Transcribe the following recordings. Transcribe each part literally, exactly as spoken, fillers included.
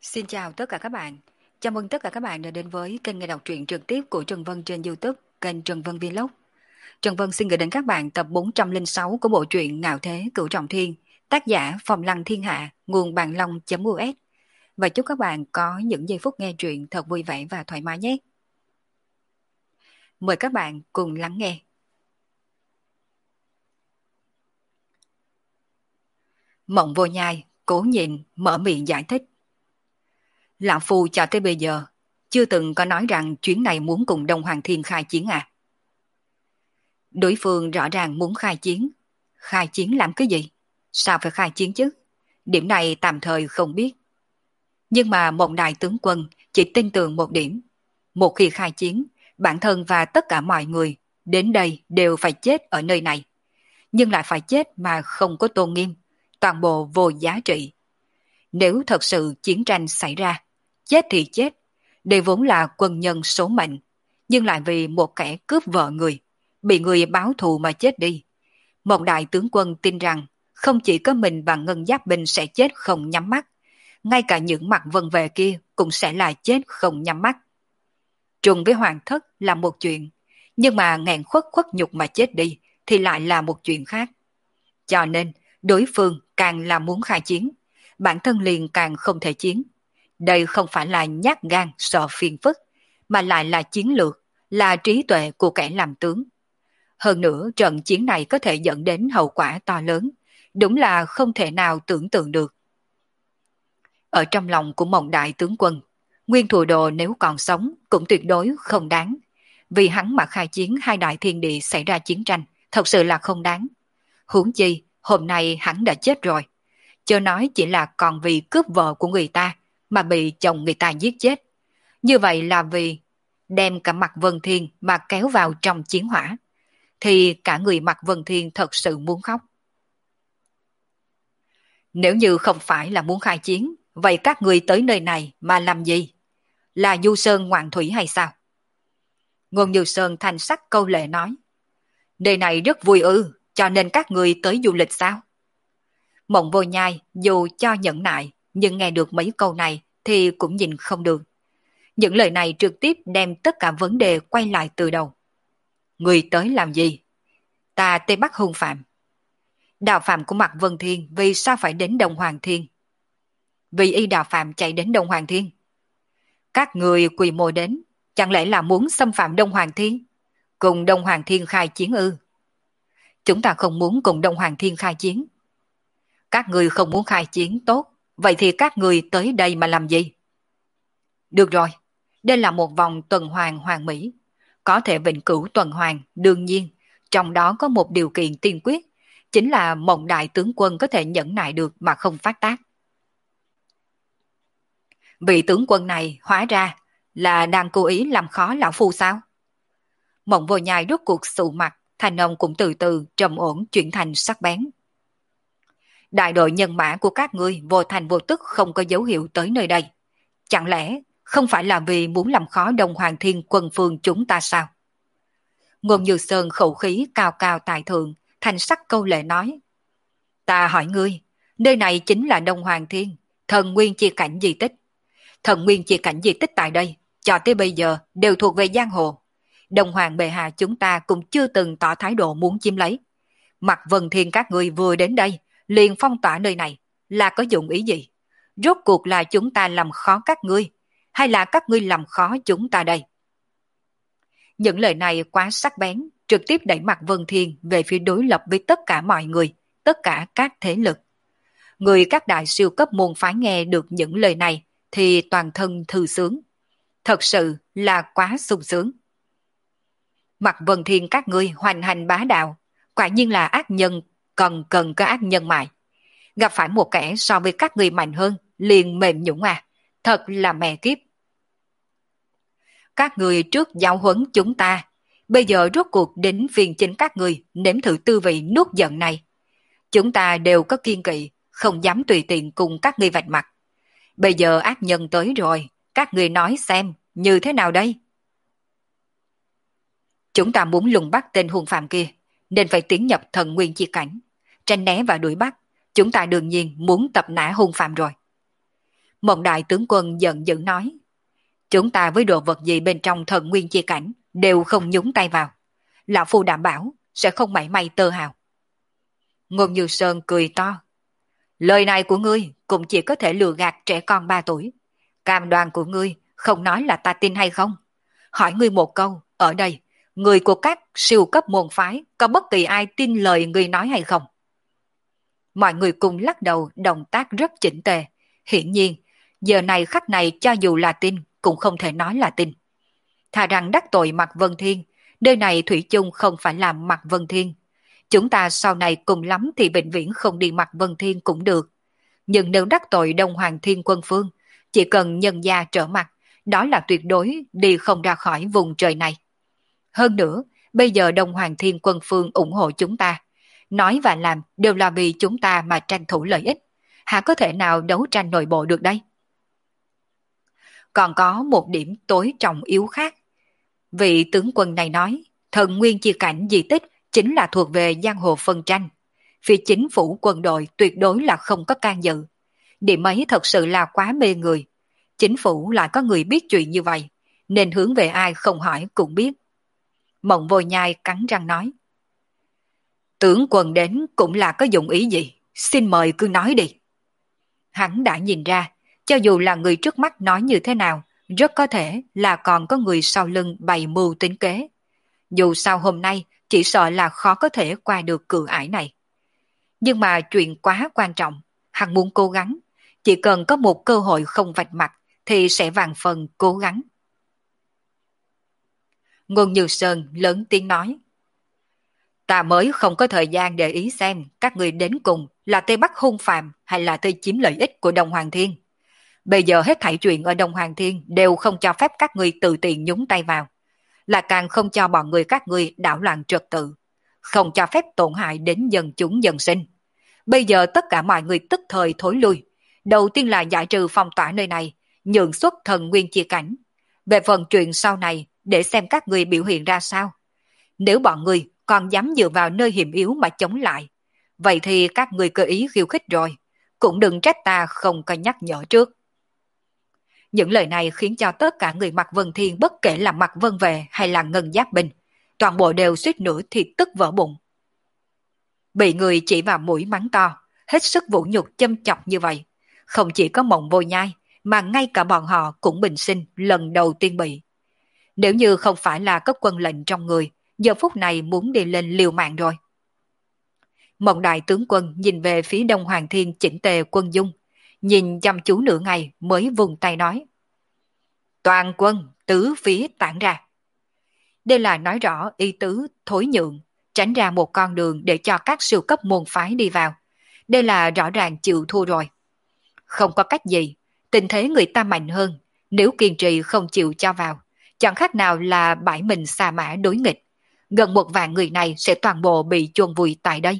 Xin chào tất cả các bạn. Chào mừng tất cả các bạn đã đến với kênh nghe đọc truyện trực tiếp của Trần Vân trên YouTube, kênh Trần Vân Vlog. Trần Vân xin gửi đến các bạn tập bốn trăm lẻ sáu của bộ truyện Ngạo Thế Cửu Trọng Thiên, tác giả Phong Lăng Thiên Hạ, nguồn bàn long.u s. Và chúc các bạn có những giây phút nghe truyện thật vui vẻ và thoải mái nhé. Mời các bạn cùng lắng nghe. Mộng Vô Nhai cố nhịn mở miệng giải thích. Lão Phu cho tới bây giờ chưa từng có nói rằng chuyến này muốn cùng Đông Hoàng Thiên khai chiến à. Đối phương rõ ràng muốn khai chiến. Khai chiến làm cái gì? Sao phải khai chiến chứ? Điểm này tạm thời không biết. Nhưng mà một đại tướng quân chỉ tin tưởng một điểm. Một khi khai chiến, bản thân và tất cả mọi người đến đây đều phải chết ở nơi này. Nhưng lại phải chết mà không có tôn nghiêm, toàn bộ vô giá trị. Nếu thật sự chiến tranh xảy ra, chết thì chết, đây vốn là quân nhân số mệnh, nhưng lại vì một kẻ cướp vợ người, bị người báo thù mà chết đi. Một đại tướng quân tin rằng không chỉ có mình và Ngân Giáp Binh sẽ chết không nhắm mắt, ngay cả những mặt vân về kia cũng sẽ là chết không nhắm mắt. Trùng với hoàng thất là một chuyện, nhưng mà nghẹn khuất khuất nhục mà chết đi thì lại là một chuyện khác. Cho nên đối phương càng là muốn khai chiến, bản thân liền càng không thể chiến. Đây không phải là nhát gan sợ phiền phức, mà lại là chiến lược, là trí tuệ của kẻ làm tướng. Hơn nữa trận chiến này có thể dẫn đến hậu quả to lớn, đúng là không thể nào tưởng tượng được. Ở trong lòng của Mộng đại tướng quân, Nguyên Thù Đồ nếu còn sống cũng tuyệt đối không đáng. Vì hắn mà khai chiến hai đại thiên địa xảy ra chiến tranh, thật sự là không đáng. Huống chi, hôm nay hắn đã chết rồi. Chớ nói chỉ là còn vì cướp vợ của người ta mà bị chồng người ta giết chết. Như vậy là vì đem cả mặt Vân Thiên mà kéo vào trong chiến hỏa. Thì cả người mặt Vân Thiên thật sự muốn khóc. Nếu như không phải là muốn khai chiến, vậy các người tới nơi này mà làm gì? Là du sơn ngoạn thủy hay sao? Ngôn Như Sơn thanh sắc câu lệ nói. Nơi này rất vui ư, cho nên các người tới du lịch sao? Mộng Vô Nhai dù cho nhẫn nại, nhưng nghe được mấy câu này thì cũng nhìn không được. Những lời này trực tiếp đem tất cả vấn đề quay lại từ đầu. Người tới làm gì? Ta Tây Bắc hung phạm. Đạo phạm của Mạc Vân Thiên vì sao phải đến Đông Hoàng Thiên? Vì y đạo phạm chạy đến Đông Hoàng Thiên. Các người quỳ mô đến, chẳng lẽ là muốn xâm phạm Đông Hoàng Thiên? Cùng Đông Hoàng Thiên khai chiến ư? Chúng ta không muốn cùng Đông Hoàng Thiên khai chiến. Các người không muốn khai chiến tốt, vậy thì các người tới đây mà làm gì? Được rồi, đây là một vòng tuần hoàn hoàn mỹ. Có thể vĩnh cửu tuần hoàn, đương nhiên, trong đó có một điều kiện tiên quyết, chính là Mộng đại tướng quân có thể nhẫn nại được mà không phát tác. Vị tướng quân này hóa ra là đang cố ý làm khó lão phu sao? Mộng Vô Nhai rốt cuộc sụ mặt, thành ông cũng từ từ trầm ổn chuyển thành sắc bén. Đại đội nhân mã của các ngươi vô thành vô tức không có dấu hiệu tới nơi đây. Chẳng lẽ không phải là vì muốn làm khó Đông Hoàng Thiên quân phương chúng ta sao? Ngôn Như Sơn khẩu khí cao cao tài thượng, thành sắc câu lệ nói. Ta hỏi ngươi, nơi này chính là Đông Hoàng Thiên, thần nguyên chia cảnh di tích. Thần nguyên chia cảnh di tích tại đây, cho tới bây giờ đều thuộc về giang hồ. Đông Hoàng bệ hạ chúng ta cũng chưa từng tỏ thái độ muốn chiếm lấy. Mặt Vân Thiên các ngươi vừa đến đây, liền phong tỏa nơi này, là có dụng ý gì? Rốt cuộc là chúng ta làm khó các ngươi, hay là các ngươi làm khó chúng ta đây? Những lời này quá sắc bén, trực tiếp đẩy mặt Vân Thiên về phía đối lập với tất cả mọi người, tất cả các thế lực. Người các đại siêu cấp môn phái nghe được những lời này thì toàn thân thư sướng. Thật sự là quá sung sướng. Mặt Vân Thiên các ngươi hoành hành bá đạo, quả nhiên là ác nhân, cần cần có ác nhân mại. Gặp phải một kẻ so với các ngươi mạnh hơn, liền mềm nhũn à, thật là mẹ kiếp. Các người trước giáo huấn chúng ta, bây giờ rốt cuộc đến phiên chính các người nếm thử tư vị nuốt giận này. Chúng ta đều có kiên kỵ, không dám tùy tiện cùng các ngươi vạch mặt. Bây giờ ác nhân tới rồi, các người nói xem, như thế nào đây? Chúng ta muốn lùng bắt tên hung phạm kia, nên phải tiến nhập thần nguyên chi cảnh. Tranh né và đuổi bắt, chúng ta đương nhiên muốn tập nã hung phạm rồi. Một đại tướng quân giận dữ nói, chúng ta với đồ vật gì bên trong thần nguyên chi cảnh đều không nhúng tay vào. Lão Phu đảm bảo sẽ không mảy may tơ hào. Ngôn Như Sơn cười to. Lời này của ngươi cũng chỉ có thể lừa gạt trẻ con ba tuổi. Cam đoan của ngươi không nói là ta tin hay không. Hỏi ngươi một câu, ở đây, người của các siêu cấp môn phái có bất kỳ ai tin lời ngươi nói hay không? Mọi người cùng lắc đầu, động tác rất chỉnh tề. Hiển nhiên, giờ này khắc này cho dù là tin cũng không thể nói là tin. Thà rằng đắc tội Mạc Vân Thiên, nơi này thủy chung không phải là Mạc Vân Thiên. Chúng ta sau này cùng lắm thì bệnh viễn không đi Mạc Vân Thiên cũng được. Nhưng nếu đắc tội Đông Hoàng Thiên Quân Phương, chỉ cần nhân gia trở mặt, đó là tuyệt đối đi không ra khỏi vùng trời này. Hơn nữa, bây giờ Đông Hoàng Thiên Quân Phương ủng hộ chúng ta. Nói và làm đều là vì chúng ta mà tranh thủ lợi ích. Hả có thể nào đấu tranh nội bộ được đây? Còn có một điểm tối trọng yếu khác. Vị tướng quân này nói, thần nguyên chi cảnh di tích chính là thuộc về giang hồ phân tranh. Phía chính phủ quân đội tuyệt đối là không có can dự. Điểm ấy thật sự là quá mê người. Chính phủ lại có người biết chuyện như vậy, nên hướng về ai không hỏi cũng biết. Mộng Vô Nhai cắn răng nói. Tướng quân đến cũng là có dụng ý gì? Xin mời cứ nói đi. Hắn đã nhìn ra, cho dù là người trước mắt nói như thế nào, rất có thể là còn có người sau lưng bày mưu tính kế. Dù sao hôm nay, chỉ sợ là khó có thể qua được cửa ải này. Nhưng mà chuyện quá quan trọng, hắn muốn cố gắng. Chỉ cần có một cơ hội không vạch mặt, thì sẽ vạn phần cố gắng. Ngôn Như Sơn lớn tiếng nói. Ta mới không có thời gian để ý xem các người đến cùng là Tây Bắc hung phạm hay là Tây chiếm lợi ích của Đông Hoàng Thiên. Bây giờ hết thảy chuyện ở Đông Hoàng Thiên đều không cho phép các người tự tiện nhúng tay vào. Là càng không cho bọn người các người đảo loạn trật tự. Không cho phép tổn hại đến dân chúng dân sinh. Bây giờ tất cả mọi người tức thời thối lui. Đầu tiên là giải trừ phong tỏa nơi này, nhượng xuất thần nguyên chia cảnh. Về phần chuyện sau này, để xem các người biểu hiện ra sao. Nếu bọn người còn dám dựa vào nơi hiểm yếu mà chống lại, vậy thì các người cơ ý khiêu khích rồi. Cũng đừng trách ta không có nhắc nhở trước. Những lời này khiến cho tất cả người Mạc Vân Thiên, bất kể là Mạc Vân Vệ hay là Ngân Giáp Binh, toàn bộ đều suýt nữa thì tức vỡ bụng. Bị người chỉ vào mũi mắng to, hết sức vũ nhục châm chọc như vậy. Không chỉ có Mộng Vô Nhai, mà ngay cả bọn họ cũng bình sinh lần đầu tiên bị. Nếu như không phải là có quân lệnh trong người, giờ phút này muốn đi lên liều mạng rồi. Mộng đại tướng quân nhìn về phía Đông Hoàng Thiên chỉnh tề quân dung, nhìn chăm chú nửa ngày mới vùng tay nói. Toàn quân tứ phía tản ra. Đây là nói rõ ý tứ thối nhượng, tránh ra một con đường để cho các siêu cấp môn phái đi vào. Đây là rõ ràng chịu thua rồi. Không có cách gì, tình thế người ta mạnh hơn, nếu kiên trì không chịu cho vào, chẳng khác nào là bãi mình xà mã đối nghịch. Gần một vạn người này sẽ toàn bộ bị chôn vùi tại đây.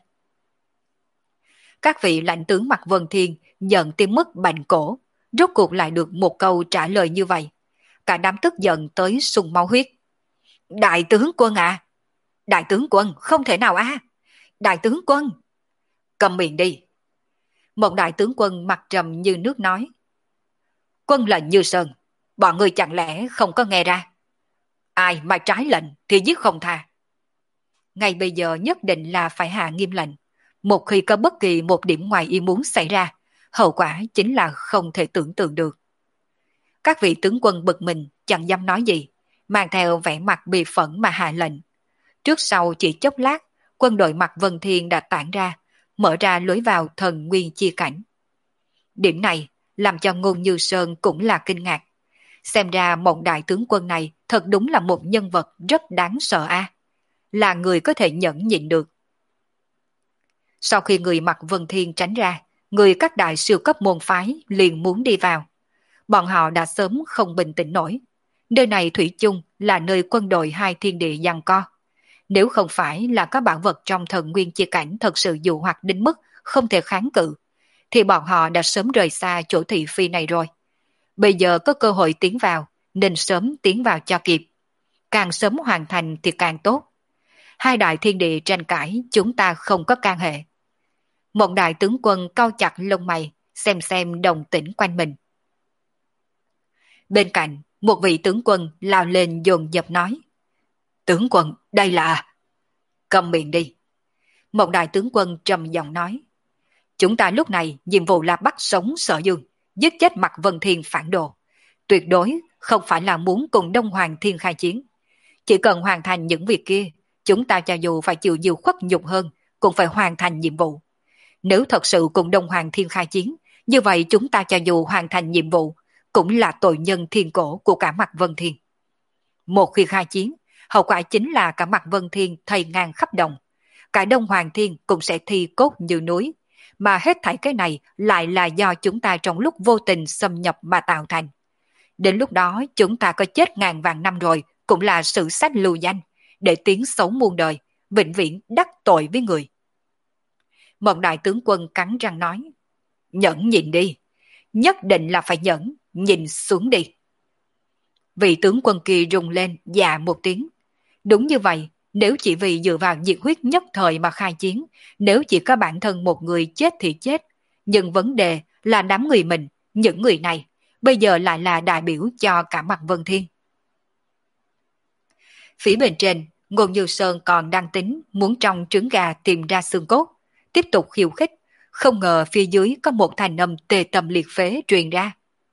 Các vị lãnh tướng Mạc Vân Thiên giận tới mức bành cổ, rốt cuộc lại được một câu trả lời như vậy. Cả đám tức giận tới sùng máu huyết. Đại tướng quân à! Đại tướng quân, không thể nào à! Đại tướng quân! Cầm miệng đi! Một đại tướng quân mặt trầm như nước nói. Quân lệnh như sơn, bọn người chẳng lẽ không có nghe ra? Ai mà trái lệnh thì giết không tha. Ngay bây giờ nhất định là phải hạ nghiêm lệnh. Một khi có bất kỳ một điểm ngoài ý muốn xảy ra, hậu quả chính là không thể tưởng tượng được. Các vị tướng quân bực mình chẳng dám nói gì, mang theo vẻ mặt bị phẫn mà hạ lệnh. Trước sau chỉ chốc lát, quân đội Mạc Vân Thiên đã tản ra, mở ra lối vào thần nguyên chia cảnh. Điểm này làm cho Ngôn Như Sơn cũng là kinh ngạc. Xem ra Mộng đại tướng quân này thật đúng là một nhân vật rất đáng sợ a, là người có thể nhẫn nhịn được. Sau khi người Mạc Vân Thiên tránh ra, người các đại siêu cấp môn phái liền muốn đi vào. Bọn họ đã sớm không bình tĩnh nổi. Nơi này thủy chung là nơi quân đội hai thiên địa giằng co. Nếu không phải là có bảo vật trong thần nguyên chia cảnh thật sự dụ hoặc đến mức không thể kháng cự, thì bọn họ đã sớm rời xa chỗ thị phi này rồi. Bây giờ có cơ hội tiến vào, nên sớm tiến vào cho kịp. Càng sớm hoàn thành thì càng tốt. Hai đại thiên địa tranh cãi chúng ta không có can hệ. Một đại tướng quân cau chặt lông mày, xem xem đồng tĩnh quanh mình. Bên cạnh, một vị tướng quân lao lên dồn dập nói. Tướng quân, đây là... Cầm miệng đi. Một đại tướng quân trầm giọng nói. Chúng ta lúc này nhiệm vụ là bắt sống Sở Dương, giết chết Mạc Vân Thiên phản đồ. Tuyệt đối không phải là muốn cùng Đông Hoàng Thiên khai chiến. Chỉ cần hoàn thành những việc kia, chúng ta cho dù phải chịu nhiều khuất nhục hơn, cũng phải hoàn thành nhiệm vụ. Nếu thật sự cùng Đông Hoàng Thiên khai chiến, như vậy chúng ta cho dù hoàn thành nhiệm vụ, cũng là tội nhân thiên cổ của cả Mạc Vân Thiên. Một khi khai chiến, hậu quả chính là cả Mạc Vân Thiên thây ngang khắp đồng. Cả Đông Hoàng Thiên cũng sẽ thi cốt như núi, mà hết thảy cái này lại là do chúng ta trong lúc vô tình xâm nhập mà tạo thành. Đến lúc đó chúng ta có chết ngàn vạn năm rồi, cũng là sử sách lưu danh, để tiếng xấu muôn đời, vĩnh viễn đắc tội với người. Một đại tướng quân cắn răng nói, nhẫn nhịn đi, nhất định là phải nhẫn, nhìn xuống đi. Vị tướng quân kia rung lên, dạ một tiếng. Đúng như vậy, nếu chỉ vì dựa vào nhiệt huyết nhất thời mà khai chiến, nếu chỉ có bản thân một người chết thì chết, nhưng vấn đề là đám người mình, những người này, bây giờ lại là đại biểu cho cả Mạc Vân Thiên. Phía bên trên, Ngôn Như Sơn còn đang tính muốn trong trứng gà tìm ra xương cốt, tiếp tục khiêu khích, không ngờ phía dưới có một thanh âm tê tâm liệt phế truyền ra.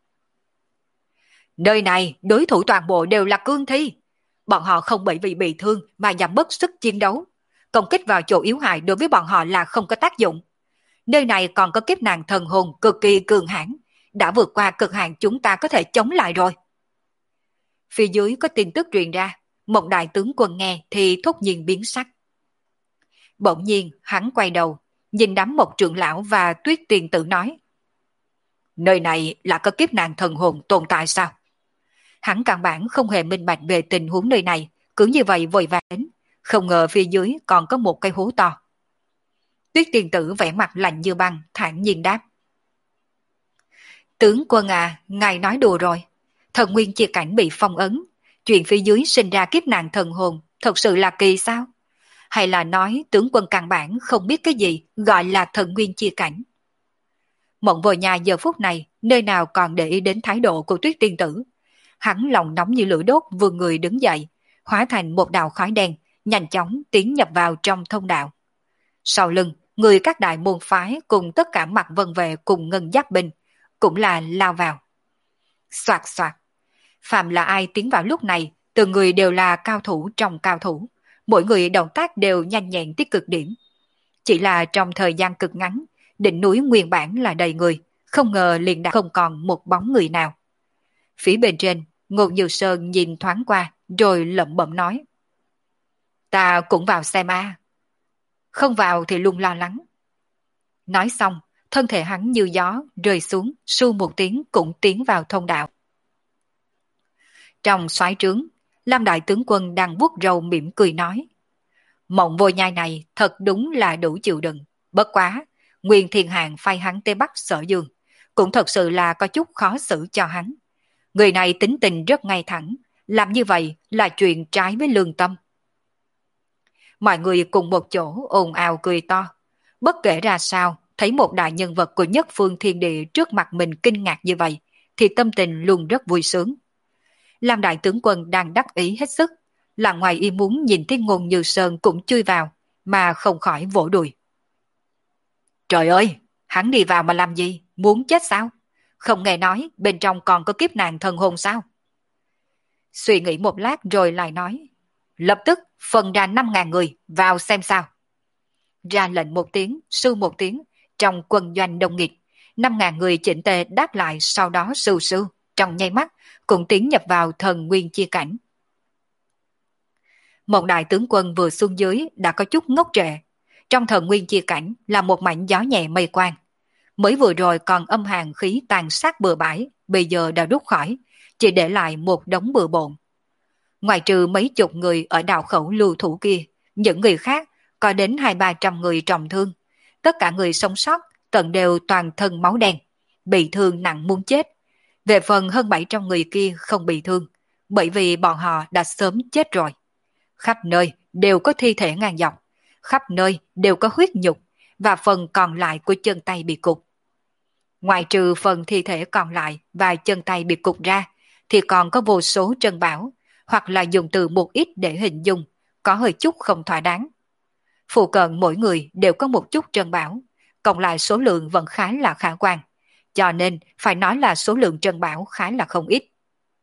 Nơi này đối thủ toàn bộ đều là cương thi. Bọn họ không bởi vì bị thương mà giảm bớt sức chiến đấu. Công kích vào chỗ yếu hại đối với bọn họ là không có tác dụng. Nơi này còn có kiếp nạn thần hồn cực kỳ cường hãn, đã vượt qua cực hạn chúng ta có thể chống lại rồi. Phía dưới có tin tức truyền ra, một đại tướng quân nghe thì thốt nhiên biến sắc. Bỗng nhiên hắn quay đầu, nhìn đám một trưởng lão và Tuyết Tiền Tử nói. Nơi này là có kiếp nạn thần hồn tồn tại sao? Hắn căn bản không hề minh bạch về tình huống nơi này, cứ như vậy vội vàng đến, không ngờ phía dưới còn có một cái hố to. Tuyết Tiền Tử vẻ mặt lạnh như băng, thản nhiên đáp. Tướng quân à, ngài nói đùa rồi. Thần nguyên chia cảnh bị phong ấn, chuyện phía dưới sinh ra kiếp nạn thần hồn, thật sự là kỳ sao? Hay là nói tướng quân căn bản không biết cái gì gọi là thần nguyên chia cảnh? Mộng Vô Nhai giờ phút này, nơi nào còn để ý đến thái độ của Tuyết Tiên Tử. Hắn lòng nóng như lửa đốt vừa người đứng dậy, hóa thành một đạo khói đen, nhanh chóng tiến nhập vào trong thông đạo. Sau lưng, người các đại môn phái cùng tất cả Mạc Vân Vệ cùng ngân giáp binh, cũng là lao vào. Soạt soạt, phạm là ai tiến vào lúc này, từng người đều là cao thủ trong cao thủ, mỗi người động tác đều nhanh nhẹn tới cực điểm. Chỉ là trong thời gian cực ngắn, đỉnh núi nguyên bản là đầy người, không ngờ liền đã không còn một bóng người nào. Phía bên trên, Ngôn Như Sơn nhìn thoáng qua, rồi lẩm bẩm nói. Ta cũng vào xem a. Không vào thì luôn lo lắng. Nói xong, thân thể hắn như gió, rơi xuống, su một tiếng cũng tiến vào thông đạo. Trong soái trướng, Lam Đại Tướng Quân đang vuốt râu mỉm cười nói. Mộng Vô Nhai này thật đúng là đủ chịu đựng. Bất quá, Nguyên Thiên Hàng phái hắn tới bắt Sở Dương, cũng thật sự là có chút khó xử cho hắn. Người này tính tình rất ngay thẳng, làm như vậy là chuyện trái với lương tâm. Mọi người cùng một chỗ ồn ào cười to. Bất kể ra sao, thấy một đại nhân vật của nhất phương thiên địa trước mặt mình kinh ngạc như vậy, thì tâm tình luôn rất vui sướng. Lam Đại Tướng Quân đang đắc ý hết sức, là ngoài ý muốn nhìn thấy Ngôn Như Sơn cũng chui vào, mà không khỏi vỗ đùi. Trời ơi, hắn đi vào mà làm gì, muốn chết sao? Không nghe nói bên trong còn có kiếp nạn thần hồn sao? Suy nghĩ một lát rồi lại nói, lập tức phân ra năm ngàn người vào xem sao. Ra lệnh một tiếng, sư một tiếng, trong quân doanh đông nghịt, năm ngàn người chỉnh tề đáp lại, sau đó sưu sưu, trong nháy mắt, cũng tiến nhập vào thần nguyên chia cảnh. Một đại tướng quân vừa xuống dưới đã có chút ngốc trệ. Trong thần nguyên chia cảnh là một mảnh gió nhẹ mây quang. Mới vừa rồi còn âm hàn khí tàn sát bừa bãi, bây giờ đã rút khỏi, chỉ để lại một đống bừa bộn. Ngoài trừ mấy chục người ở đào khẩu lưu thủ kia, những người khác có đến hai ba trăm người trọng thương. Tất cả người sống sót tận đều toàn thân máu đen, bị thương nặng muốn chết. Về phần hơn bảy trăm người kia không bị thương, bởi vì bọn họ đã sớm chết rồi. Khắp nơi đều có thi thể ngang dọc, khắp nơi đều có huyết nhục, và phần còn lại của chân tay bị cụt. Ngoài trừ phần thi thể còn lại và chân tay bị cụt ra, thì còn có vô số trân bảo, hoặc là dùng từ một ít để hình dung, có hơi chút không thỏa đáng. Phụ cận mỗi người đều có một chút trân bảo, cộng lại số lượng vẫn khá là khả quan, cho nên phải nói là số lượng trân bảo khá là không ít.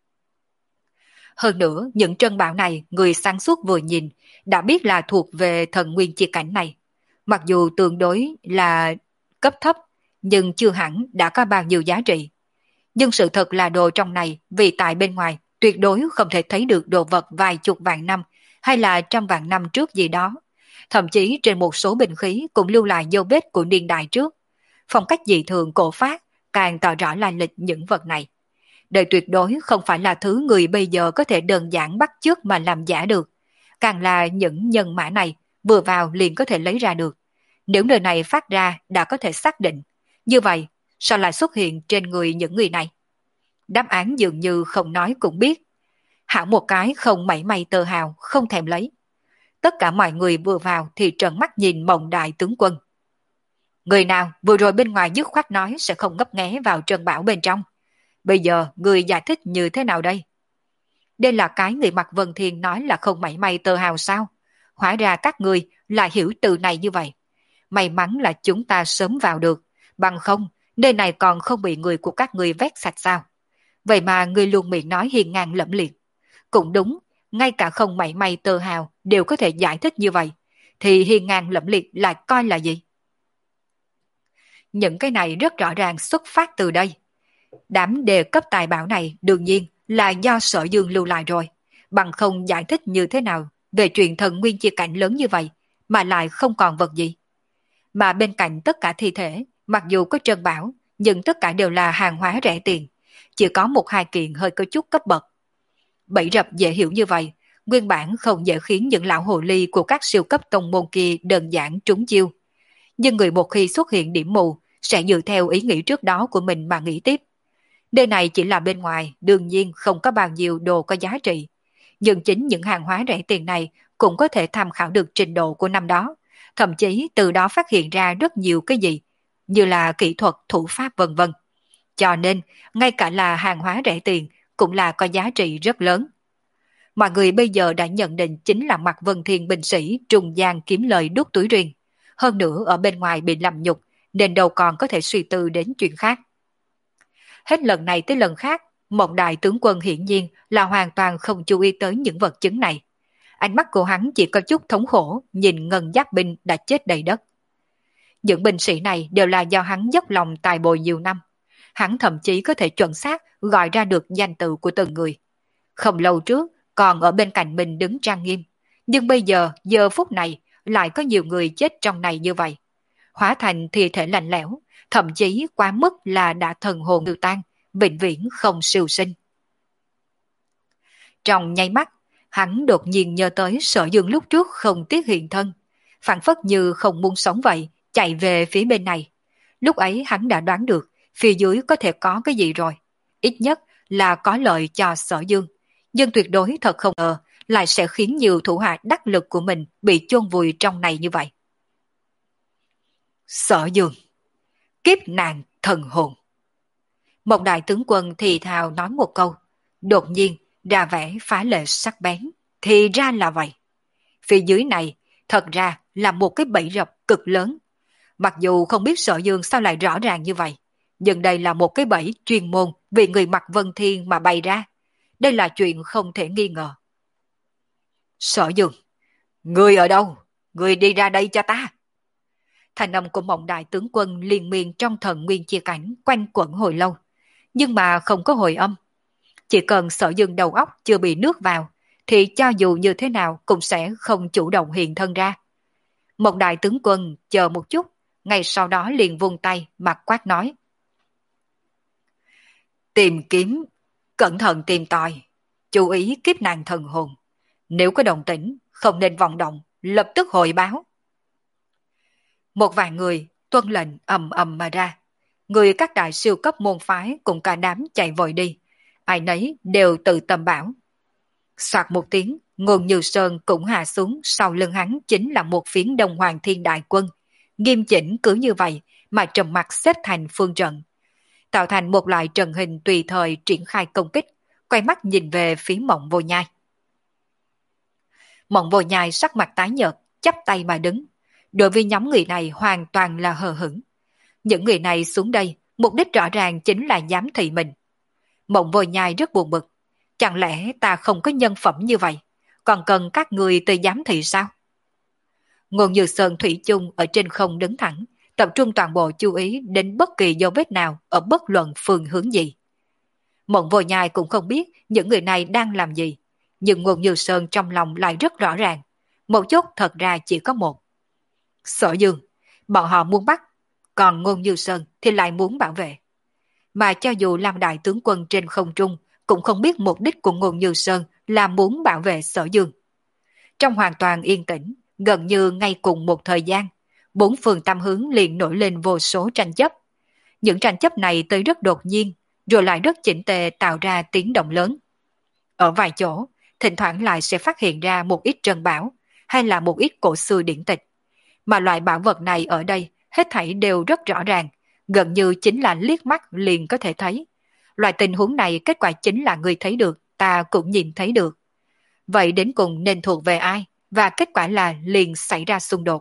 Hơn nữa, những trân bảo này người sáng suốt vừa nhìn đã biết là thuộc về thần nguyên chi cảnh này. Mặc dù tương đối là cấp thấp, nhưng chưa hẳn đã có bao nhiêu giá trị. Nhưng sự thật là đồ trong này vì tại bên ngoài tuyệt đối không thể thấy được đồ vật vài chục vạn năm hay là trăm vạn năm trước gì đó. Thậm chí trên một số binh khí cũng lưu lại dấu vết của niên đại trước. Phong cách dị thường cổ phát càng tỏ rõ lai lịch những vật này. Đây tuyệt đối không phải là thứ người bây giờ có thể đơn giản bắt chước mà làm giả được. Càng là những nhân mã này vừa vào liền có thể lấy ra được. Nếu nơi này phát ra đã có thể xác định. Như vậy, sao lại xuất hiện trên người những người này? Đáp án dường như không nói cũng biết. Hảo một cái không mảy may tơ hào, không thèm lấy. Tất cả mọi người vừa vào thì trợn mắt nhìn Mộng Đại tướng quân. Người nào vừa rồi bên ngoài dứt khoát nói sẽ không ngấp nghé vào trân bảo bên trong. Bây giờ người giải thích như thế nào đây? Đây là cái người mặc Vân Thiên nói là không mảy may tơ hào sao? Hóa ra các người lại hiểu từ này như vậy. May mắn là chúng ta sớm vào được, bằng không, nơi này còn không bị người của các người vét sạch sao? Vậy mà người luôn miệng nói hiền ngang lẫm liệt. Cũng đúng, ngay cả không mảy may tơ hào đều có thể giải thích như vậy, thì hiền ngang lẫm liệt lại coi là gì? Những cái này rất rõ ràng xuất phát từ đây. Đám đề cấp tài bảo này đương nhiên là do Sở Dương lưu lại rồi, bằng không giải thích như thế nào về chuyện thần nguyên chia cảnh lớn như vậy mà lại không còn vật gì. Mà bên cạnh tất cả thi thể, mặc dù có trân bảo, nhưng tất cả đều là hàng hóa rẻ tiền, chỉ có một hai kiện hơi có chút cấp bậc. Bẫy rập dễ hiểu như vậy, nguyên bản không dễ khiến những lão hồ ly của các siêu cấp tông môn kia đơn giản trúng chiêu. Nhưng người một khi xuất hiện điểm mù, sẽ dựa theo ý nghĩ trước đó của mình mà nghĩ tiếp. Nơi này chỉ là bên ngoài, đương nhiên không có bao nhiêu đồ có giá trị. Nhưng chính những hàng hóa rẻ tiền này cũng có thể tham khảo được trình độ của năm đó, thậm chí từ đó phát hiện ra rất nhiều cái gì, như là kỹ thuật, thủ pháp vân vân. Cho nên, ngay cả là hàng hóa rẻ tiền cũng là có giá trị rất lớn. Mọi người bây giờ đã nhận định chính là Mạc Vân Thiên binh sĩ trùng gian kiếm lời đút túi riêng. Hơn nữa ở bên ngoài bị làm nhục, nên đâu còn có thể suy tư đến chuyện khác. Hết lần này tới lần khác, Mộng Đại tướng quân hiển nhiên là hoàn toàn không chú ý tới những vật chứng này. Ánh mắt của hắn chỉ có chút thống khổ nhìn ngân giáp binh đã chết đầy đất. Những binh sĩ này đều là do hắn dốc lòng tài bồi nhiều năm. Hắn thậm chí có thể chuẩn xác gọi ra được danh tự của từng người. Không lâu trước còn ở bên cạnh mình đứng trang nghiêm, nhưng bây giờ, giờ phút này lại có nhiều người chết trong này như vậy. Hóa thành thi thể lạnh lẽo, thậm chí quá mức là đã thần hồn tiêu tan, vĩnh viễn không siêu sinh. Trong nháy mắt, hắn đột nhiên nhớ tới Sở Dương lúc trước không tiếc hiện thân, phảng phất như không muốn sống vậy, chạy về phía bên này. Lúc ấy hắn đã đoán được phía dưới có thể có cái gì rồi, ít nhất là có lợi cho Sở Dương, nhưng tuyệt đối thật không ngờ lại sẽ khiến nhiều thủ hạ đắc lực của mình bị chôn vùi trong này như vậy. Sở Dương, kiếp nạn thần hồn. Một đại tướng quân thì thào nói một câu, đột nhiên ra vẻ phá lệ sắc bén. Thì ra là vậy. Phía dưới này thật ra là một cái bẫy rập cực lớn. Mặc dù không biết Sở Dương sao lại rõ ràng như vậy, nhưng đây là một cái bẫy chuyên môn vì người mặc Vân Thiên mà bày ra. Đây là chuyện không thể nghi ngờ. Sở Dương, người ở đâu? Người đi ra đây cho ta. Thành âm của Mộng Đại tướng quân liên miên trong thần nguyên chia cảnh quanh quẩn hồi lâu, nhưng mà không có hồi âm. Chỉ cần Sở Dương đầu óc chưa bị nước vào, thì cho dù như thế nào cũng sẽ không chủ động hiện thân ra. Mộng Đại tướng quân chờ một chút, ngay sau đó liền vung tay mặt quát nói. Tìm kiếm, cẩn thận tìm tòi, chú ý kiếp nạn thần hồn. Nếu có động tĩnh, không nên vọng động, lập tức hồi báo. Một vài người tuân lệnh ầm ầm mà ra. Người các đại siêu cấp môn phái cùng cả đám chạy vội đi. Ai nấy đều tự tầm bảo. Soạt một tiếng, Ngôn Như Sơn cũng hạ xuống, sau lưng hắn chính là một phiến Đông Hoàng Thiên đại quân. Nghiêm chỉnh cứ như vậy mà trầm mặt xếp thành phương trận, tạo thành một loại trận hình tùy thời triển khai công kích, quay mắt nhìn về phía Mộng Vô Nhai. Mộng Vô Nhai sắc mặt tái nhợt, chắp tay mà đứng. Đối với nhóm người này hoàn toàn là hờ hững. Những người này xuống đây, mục đích rõ ràng chính là giám thị mình. Mộng Vô Nhai rất buồn bực. Chẳng lẽ ta không có nhân phẩm như vậy, còn cần các người tới giám thị sao? Ngôn Như Sơn thủy chung ở trên không đứng thẳng, tập trung toàn bộ chú ý đến bất kỳ dấu vết nào ở bất luận phương hướng gì. Mộng Vô Nhai cũng không biết những người này đang làm gì, nhưng Ngôn Như Sơn trong lòng lại rất rõ ràng. Một chút thật ra chỉ có một. Sở Dương, bọn họ muốn bắt, còn Ngôn Như Sơn thì lại muốn bảo vệ. Mà cho dù làm đại tướng quân trên không trung, cũng không biết mục đích của Ngôn Như Sơn là muốn bảo vệ Sở Dương. Trong hoàn toàn yên tĩnh, gần như ngay cùng một thời gian, bốn phương tam hướng liền nổi lên vô số tranh chấp. Những tranh chấp này tới rất đột nhiên, rồi lại rất chỉnh tề tạo ra tiếng động lớn. Ở vài chỗ, thỉnh thoảng lại sẽ phát hiện ra một ít trân bảo, hay là một ít cổ xưa điển tịch. Mà loại bảo vật này ở đây, hết thảy đều rất rõ ràng, gần như chính là liếc mắt liền có thể thấy. Loại tình huống này kết quả chính là người thấy được, ta cũng nhìn thấy được. Vậy đến cùng nên thuộc về ai? Và kết quả là liền xảy ra xung đột.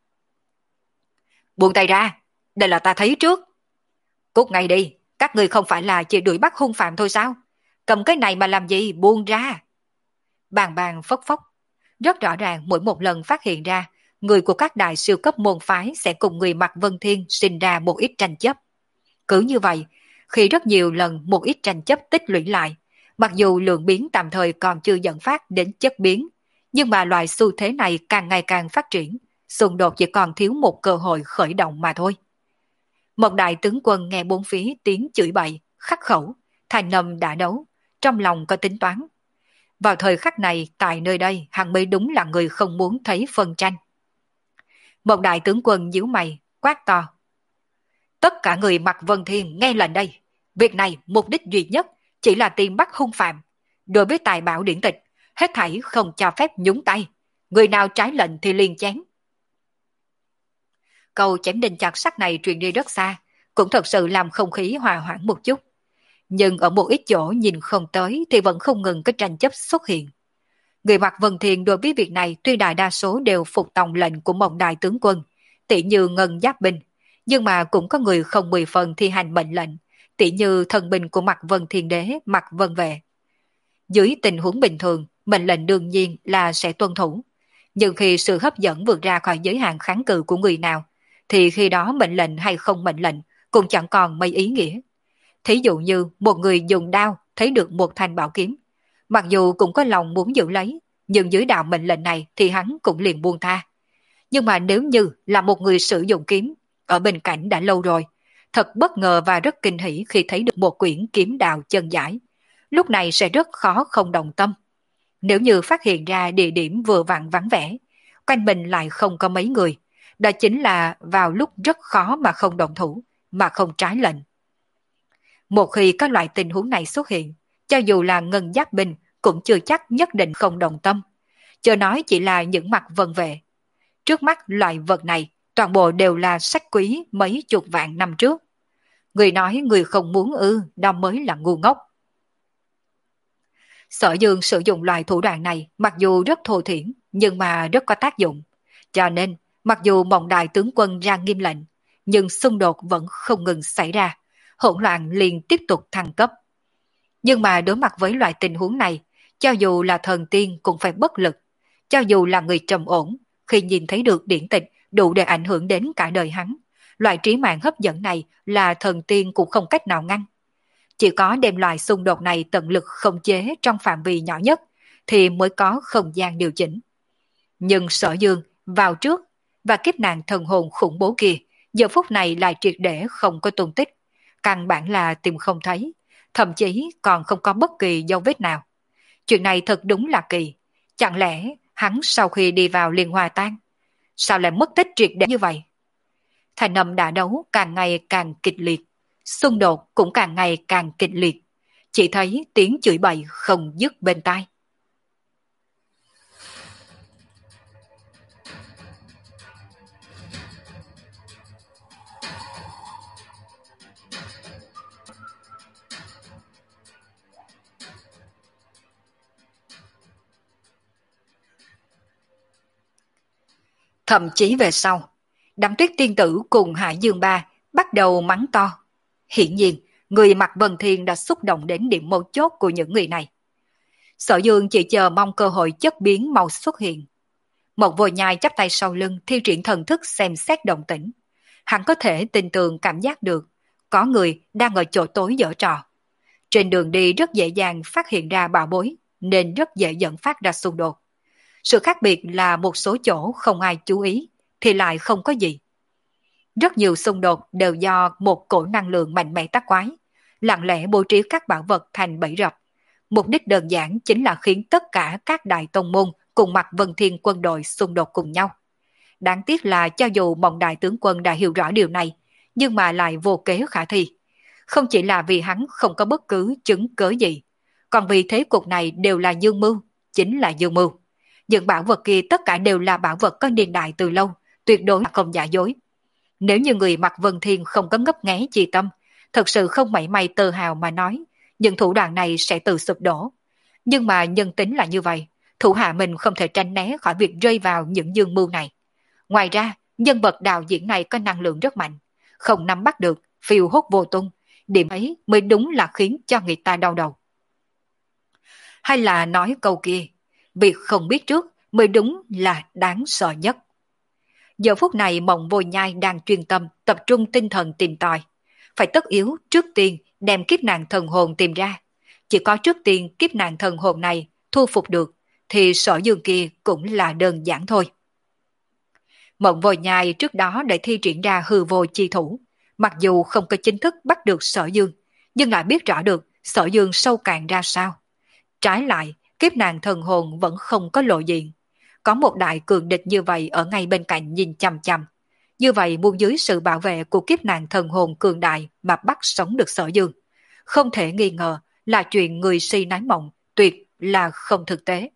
Buông tay ra, đây là ta thấy trước. Cút ngay đi, các người không phải là chỉ đuổi bắt hung phạm thôi sao? Cầm cái này mà làm gì, buông ra. Bàn bàn phốc phốc. Rất rõ ràng mỗi một lần phát hiện ra, người của các đại siêu cấp môn phái sẽ cùng người Mạc Vân Thiên sinh ra một ít tranh chấp. Cứ như vậy, khi rất nhiều lần một ít tranh chấp tích lũy lại, mặc dù lượng biến tạm thời còn chưa dẫn phát đến chất biến, nhưng mà loại xu thế này càng ngày càng phát triển, xung đột chỉ còn thiếu một cơ hội khởi động mà thôi. Một đại tướng quân nghe bốn phía tiếng chửi bậy, khắc khẩu, thành nầm đã đấu, trong lòng có tính toán. Vào thời khắc này, tại nơi đây, hắn mới đúng là người không muốn thấy phân tranh. Một đại tướng quân nhíu mày, quát to. Tất cả người Mạc Vân Thiên nghe lệnh đây. Việc này mục đích duy nhất chỉ là tìm bắt hung phạm. Đối với tài bảo điển tịch, hết thảy không cho phép nhúng tay. Người nào trái lệnh thì liền chém. Câu chém đinh chặt sắt này truyền đi rất xa, cũng thật sự làm không khí hòa hoãn một chút. Nhưng ở một ít chỗ nhìn không tới thì vẫn không ngừng có tranh chấp xuất hiện. Người Mạc Vân Thiên đối với việc này tuy đại đa số đều phục tòng lệnh của một đại tướng quân, tỷ như Ngân Giáp Binh, nhưng mà cũng có người không mười phần thi hành mệnh lệnh, tỷ như thần binh của Mạc Vân Thiên Đế, Mạc Vân Vệ. Dưới tình huống bình thường, mệnh lệnh đương nhiên là sẽ tuân thủ. Nhưng khi sự hấp dẫn vượt ra khỏi giới hạn kháng cự của người nào, thì khi đó mệnh lệnh hay không mệnh lệnh cũng chẳng còn mấy ý nghĩa. Thí dụ như một người dùng đao thấy được một thanh bảo kiếm, mặc dù cũng có lòng muốn giữ lấy, nhưng dưới đạo mệnh lệnh này thì hắn cũng liền buông tha. Nhưng mà nếu như là một người sử dụng kiếm, ở bên cạnh đã lâu rồi, thật bất ngờ và rất kinh hỉ khi thấy được một quyển kiếm đạo chân giải, lúc này sẽ rất khó không đồng tâm. Nếu như phát hiện ra địa điểm vừa vặn vắng vẻ, quanh mình lại không có mấy người, đó chính là vào lúc rất khó mà không động thủ, mà không trái lệnh. Một khi các loại tình huống này xuất hiện, cho dù là Ngân Giáp Binh cũng chưa chắc nhất định không đồng tâm. Chờ nói chỉ là những mặt vân vệ. Trước mắt loại vật này, toàn bộ đều là sách quý mấy chục vạn năm trước. Người nói người không muốn ư, đó mới là ngu ngốc. Sở Dương sử dụng loại thủ đoạn này mặc dù rất thô thiển, nhưng mà rất có tác dụng. Cho nên, mặc dù Mộng Đại tướng quân ra nghiêm lệnh, nhưng xung đột vẫn không ngừng xảy ra, hỗn loạn liền tiếp tục thăng cấp. Nhưng mà đối mặt với loại tình huống này, cho dù là thần tiên cũng phải bất lực. Cho dù là người trầm ổn, khi nhìn thấy được điển tịch đủ để ảnh hưởng đến cả đời hắn, loại trí mạng hấp dẫn này là thần tiên cũng không cách nào ngăn. Chỉ có đem loại xung đột này tận lực khống chế trong phạm vi nhỏ nhất, thì mới có không gian điều chỉnh. Nhưng Sở Dương vào trước, và kiếp nạn thần hồn khủng bố kia, giờ phút này lại triệt để không có tung tích, căn bản là tìm không thấy, thậm chí còn không có bất kỳ dấu vết nào. Chuyện này thật đúng là kỳ. Chẳng lẽ hắn sau khi đi vào liền hòa tan, sao lại mất tích triệt để như vậy? Thành âm đả đấu càng ngày càng kịch liệt, xung đột cũng càng ngày càng kịch liệt. Chỉ thấy tiếng chửi bậy không dứt bên tai. Thậm chí về sau, Đám Tuyết tiên tử cùng Hải Dương Ba bắt đầu mắng to. Hiển nhiên, người mặc Vân Thiên đã xúc động đến điểm mấu chốt của những người này. Sở Dương chỉ chờ mong cơ hội chất biến màu xuất hiện. Một Vô Nhai chắp tay sau lưng thi triển thần thức xem xét động tĩnh. Hắn có thể tin tưởng cảm giác được có người đang ở chỗ tối giở trò. Trên đường đi rất dễ dàng phát hiện ra bảo bối, nên rất dễ dẫn phát ra xung đột. Sự khác biệt là một số chỗ không ai chú ý, thì lại không có gì. Rất nhiều xung đột đều do một cổ năng lượng mạnh mẽ tác quái, lặng lẽ bố trí các bảo vật thành bẫy rập. Mục đích đơn giản chính là khiến tất cả các đại tông môn cùng mặt Vân Thiên quân đội xung đột cùng nhau. Đáng tiếc là cho dù Mộng Đại tướng quân đã hiểu rõ điều này, nhưng mà lại vô kế khả thi. Không chỉ là vì hắn không có bất cứ chứng cớ gì, còn vì thế cục này đều là dương mưu, chính là dương mưu. Những bảo vật kia tất cả đều là bảo vật có niên đại từ lâu, tuyệt đối không giả dối. Nếu như người mặc Vân Thiên không có ngấp nghé chi tâm, thật sự không mảy may tơ hào mà nói, những thủ đoạn này sẽ tự sụp đổ. Nhưng mà nhân tính là như vậy, thủ hạ mình không thể tránh né khỏi việc rơi vào những dương mưu này. Ngoài ra, nhân vật đạo diễn này có năng lượng rất mạnh, không nắm bắt được, phiêu hốt vô tung, điểm ấy mới đúng là khiến cho người ta đau đầu. Hay là nói câu kia, việc không biết trước mới đúng là đáng sợ nhất. Giờ phút này Mộng Vô Nhai đang chuyên tâm, tập trung tinh thần tìm tòi. Phải tất yếu trước tiên đem kiếp nạn thần hồn tìm ra. Chỉ có trước tiên kiếp nạn thần hồn này thu phục được, thì Sở Dương kia cũng là đơn giản thôi. Mộng Vô Nhai trước đó đã thi triển ra hư vô chi thủ. Mặc dù không có chính thức bắt được Sở Dương, nhưng lại biết rõ được Sở Dương sâu cạn ra sao. Trái lại, kiếp nạn thần hồn vẫn không có lộ diện. Có một đại cường địch như vậy ở ngay bên cạnh nhìn chằm chằm. Như vậy muốn dưới sự bảo vệ của kiếp nạn thần hồn cường đại mà bắt sống được Sở Dương. Không thể nghi ngờ là chuyện người si nói mộng, tuyệt là không thực tế.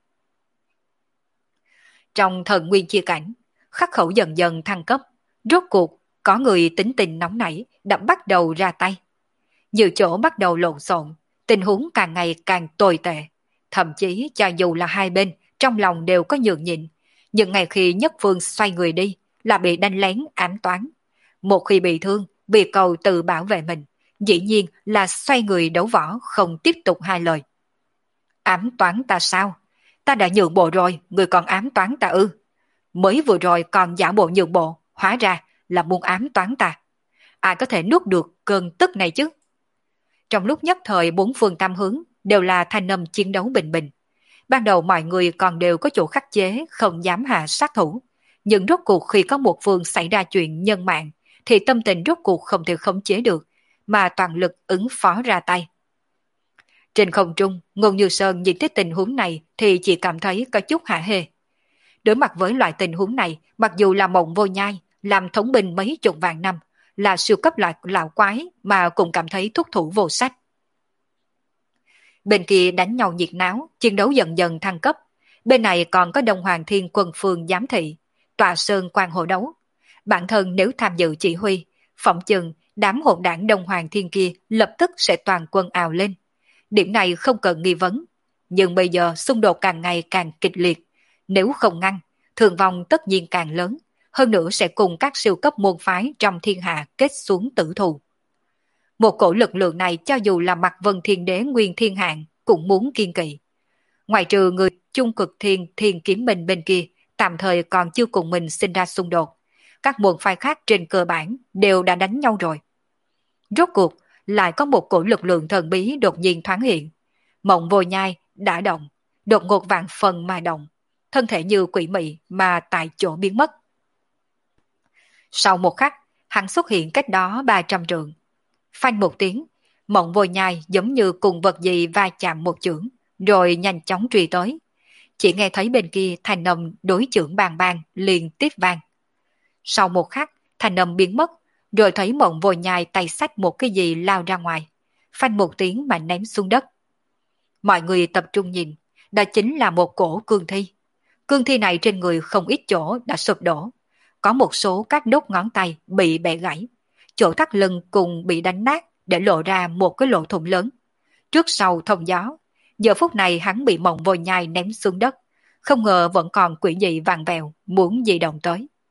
Trong thần nguyên chia cảnh, khắc khẩu dần dần thăng cấp. Rốt cuộc, có người tính tình nóng nảy đã bắt đầu ra tay. Nhiều chỗ bắt đầu lộn xộn, tình huống càng ngày càng tồi tệ. Thậm chí cho dù là hai bên, trong lòng đều có nhường nhịn. Nhưng ngày khi Nhất Phương xoay người đi, là bị đánh lén ám toán. Một khi bị thương, vì cầu tự bảo vệ mình, dĩ nhiên là xoay người đấu võ không tiếp tục hai lời. Ám toán ta sao? Ta đã nhượng bộ rồi, người còn ám toán ta ư? Mới vừa rồi còn giả bộ nhượng bộ, hóa ra là muốn ám toán ta. Ai có thể nuốt được cơn tức này chứ? Trong lúc nhất thời bốn phương tam hướng đều là thanh âm chiến đấu bình bình. Ban đầu mọi người còn đều có chỗ khắc chế, không dám hạ sát thủ. Nhưng rốt cuộc khi có một phương xảy ra chuyện nhân mạng, thì tâm tình rốt cuộc không thể khống chế được, mà toàn lực ứng phó ra tay. Trên không trung, Ngôn Như Sơn nhìn thấy tình huống này thì chỉ cảm thấy có chút hả hê. Đối mặt với loại tình huống này, mặc dù là Mộng Vô Nhai, làm thống binh mấy chục vạn năm, là siêu cấp loại lão quái mà cũng cảm thấy thúc thủ vô sách. Bên kia đánh nhau nhiệt náo, chiến đấu dần dần thăng cấp. Bên này còn có Đông Hoàng Thiên quân phường giám thị, tòa sơn quan hộ đấu. Bản thân nếu tham dự chỉ huy, phỏng chừng đám hỗn đảng Đông Hoàng Thiên kia lập tức sẽ toàn quân ào lên. Điểm này không cần nghi vấn. Nhưng bây giờ xung đột càng ngày càng kịch liệt. Nếu không ngăn, thương vong tất nhiên càng lớn. Hơn nữa sẽ cùng các siêu cấp môn phái trong thiên hạ kết xuống tử thù. Một cổ lực lượng này cho dù là mặt Vân Thiên Đế Nguyên Thiên Hạng cũng muốn kiên kỵ. Ngoài trừ người chung cực thiên thiên kiếm minh bên kia tạm thời còn chưa cùng mình sinh ra xung đột, các môn phái khác trên cơ bản đều đã đánh nhau rồi. Rốt cuộc lại có một cổ lực lượng thần bí đột nhiên thoáng hiện. Mộng Vô Nhai đã động, đột ngột vạn phần mà động, thân thể như quỷ mị mà tại chỗ biến mất. Sau một khắc, hắn xuất hiện cách đó ba trăm trượng. Phanh một tiếng, Mộng Vô Nhai giống như cùng vật gì va chạm một chưởng, rồi nhanh chóng truy tới. Chỉ nghe thấy bên kia thanh âm đối chưởng bàng bàng liền tiếp vang. Sau một khắc, thanh âm biến mất, rồi thấy Mộng Vô Nhai tay xách một cái gì lao ra ngoài, phanh một tiếng mà ném xuống đất. Mọi người tập trung nhìn, đó chính là một cổ cương thi. Cương thi này trên người không ít chỗ đã sụp đổ, có một số các đốt ngón tay bị bẻ gãy, chỗ thắt lưng cùng bị đánh nát để lộ ra một cái lỗ thủng lớn. Trước sau thông gió, giờ phút này hắn bị Mộng Vô Nhai ném xuống đất, không ngờ vẫn còn quỷ dị vàng vèo muốn di động tới.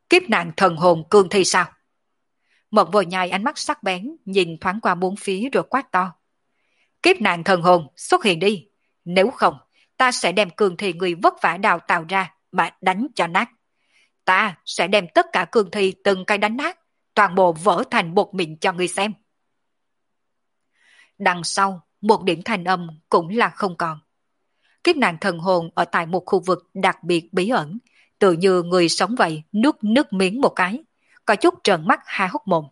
Kiếp nạn thần hồn cương thi sao? Mộng vô nhai ánh mắt sắc bén, nhìn thoáng qua bốn phía rồi quát to. Kiếp nạn thần hồn xuất hiện đi, nếu không, ta sẽ đem cương thi người vất vả đào tạo ra mà đánh cho nát. Ta sẽ đem tất cả cương thi từng cái đánh nát, toàn bộ vỡ thành bột mịn cho người xem. Đằng sau, một điểm thanh âm cũng là không còn. Kiếp nạn thần hồn ở tại một khu vực đặc biệt bí ẩn, tự như người sống vậy, nuốt nước miếng một cái, có chút trợn mắt há hốc mồm.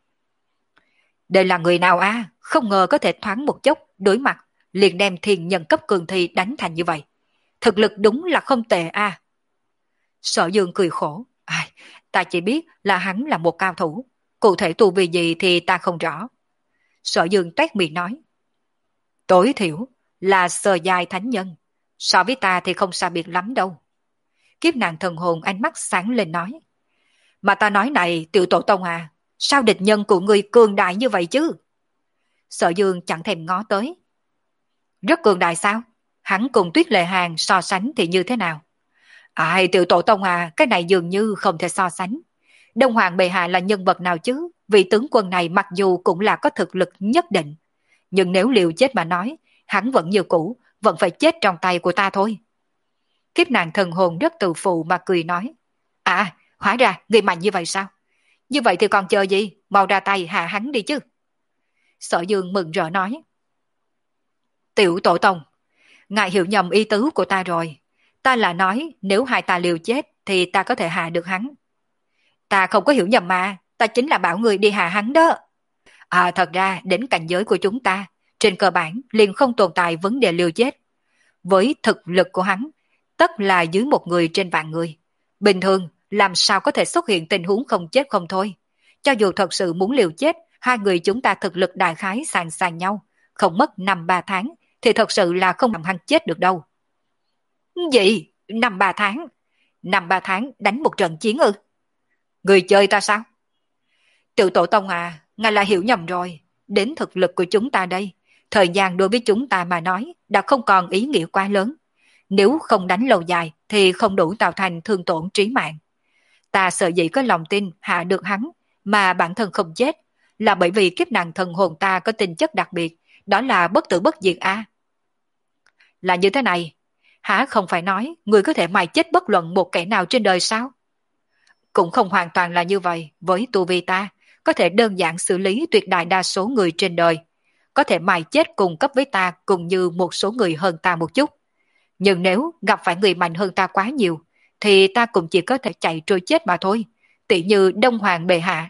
Đây là người nào a? À? Không ngờ có thể thoáng một chốc đối mặt, liền đem thiên nhân cấp cường thi đánh thành như vậy. Thực lực đúng là không tệ a. À. Sở Dương cười khổ. Ai, ta chỉ biết là hắn là một cao thủ, cụ thể tu vi gì thì ta không rõ. Sở Dương toét miệng nói. Tối thiểu là sờ dài thánh nhân, so với ta thì không xa biệt lắm đâu. Kiếp nạn thần hồn ánh mắt sáng lên nói. Mà ta nói này tiểu tổ tông à, sao địch nhân của ngươi cường đại như vậy chứ? Sở Dương chẳng thèm ngó tới. Rất cường đại sao? Hắn cùng Tuyết Lệ Hàng so sánh thì như thế nào? Ai tiểu tổ tông à, cái này dường như không thể so sánh. Đông Hoàng bệ hạ là nhân vật nào chứ? Vị tướng quân này mặc dù cũng là có thực lực nhất định, nhưng nếu liều chết mà nói, hắn vẫn như cũ, vẫn phải chết trong tay của ta thôi. Kiếp nạn thần hồn rất tự phụ mà cười nói. À, hóa ra người mạnh như vậy sao? Như vậy thì còn chờ gì? Mau ra tay hạ hắn đi chứ. Sở Dương mừng rỡ nói. Tiểu tổ tông, ngài hiểu nhầm ý tứ của ta rồi. Ta là nói nếu hai ta liều chết thì ta có thể hạ được hắn. Ta không có hiểu nhầm mà, ta chính là bảo người đi hạ hắn đó. À thật ra đến cảnh giới của chúng ta, trên cơ bản liền không tồn tại vấn đề liều chết. Với thực lực của hắn, tất là dưới một người trên vạn người. Bình thường làm sao có thể xuất hiện tình huống không chết không thôi. Cho dù thật sự muốn liều chết, hai người chúng ta thực lực đại khái sàn sàn nhau, không mất năm ba tháng thì thật sự là không làm hắn chết được đâu. Gì? Năm ba tháng? Năm ba tháng đánh một trận chiến ư? Người chơi ta sao? Tiểu tổ tông à, ngài là hiểu nhầm rồi. Đến thực lực của chúng ta đây, thời gian đối với chúng ta mà nói đã không còn ý nghĩa quá lớn. Nếu không đánh lâu dài thì không đủ tạo thành thương tổn trí mạng. Ta sợ dĩ có lòng tin hạ được hắn mà bản thân không chết là bởi vì kiếp nạn thần hồn ta có tính chất đặc biệt, đó là bất tử bất diệt a. À? Là như thế này, hả không phải nói người có thể mài chết bất luận một kẻ nào trên đời sao? Cũng không hoàn toàn là như vậy, với tu vi ta, có thể đơn giản xử lý tuyệt đại đa số người trên đời, có thể mài chết cùng cấp với ta cùng như một số người hơn ta một chút. Nhưng nếu gặp phải người mạnh hơn ta quá nhiều, thì ta cũng chỉ có thể chạy trôi chết mà thôi, tỷ như Đông Hoàng bệ hạ.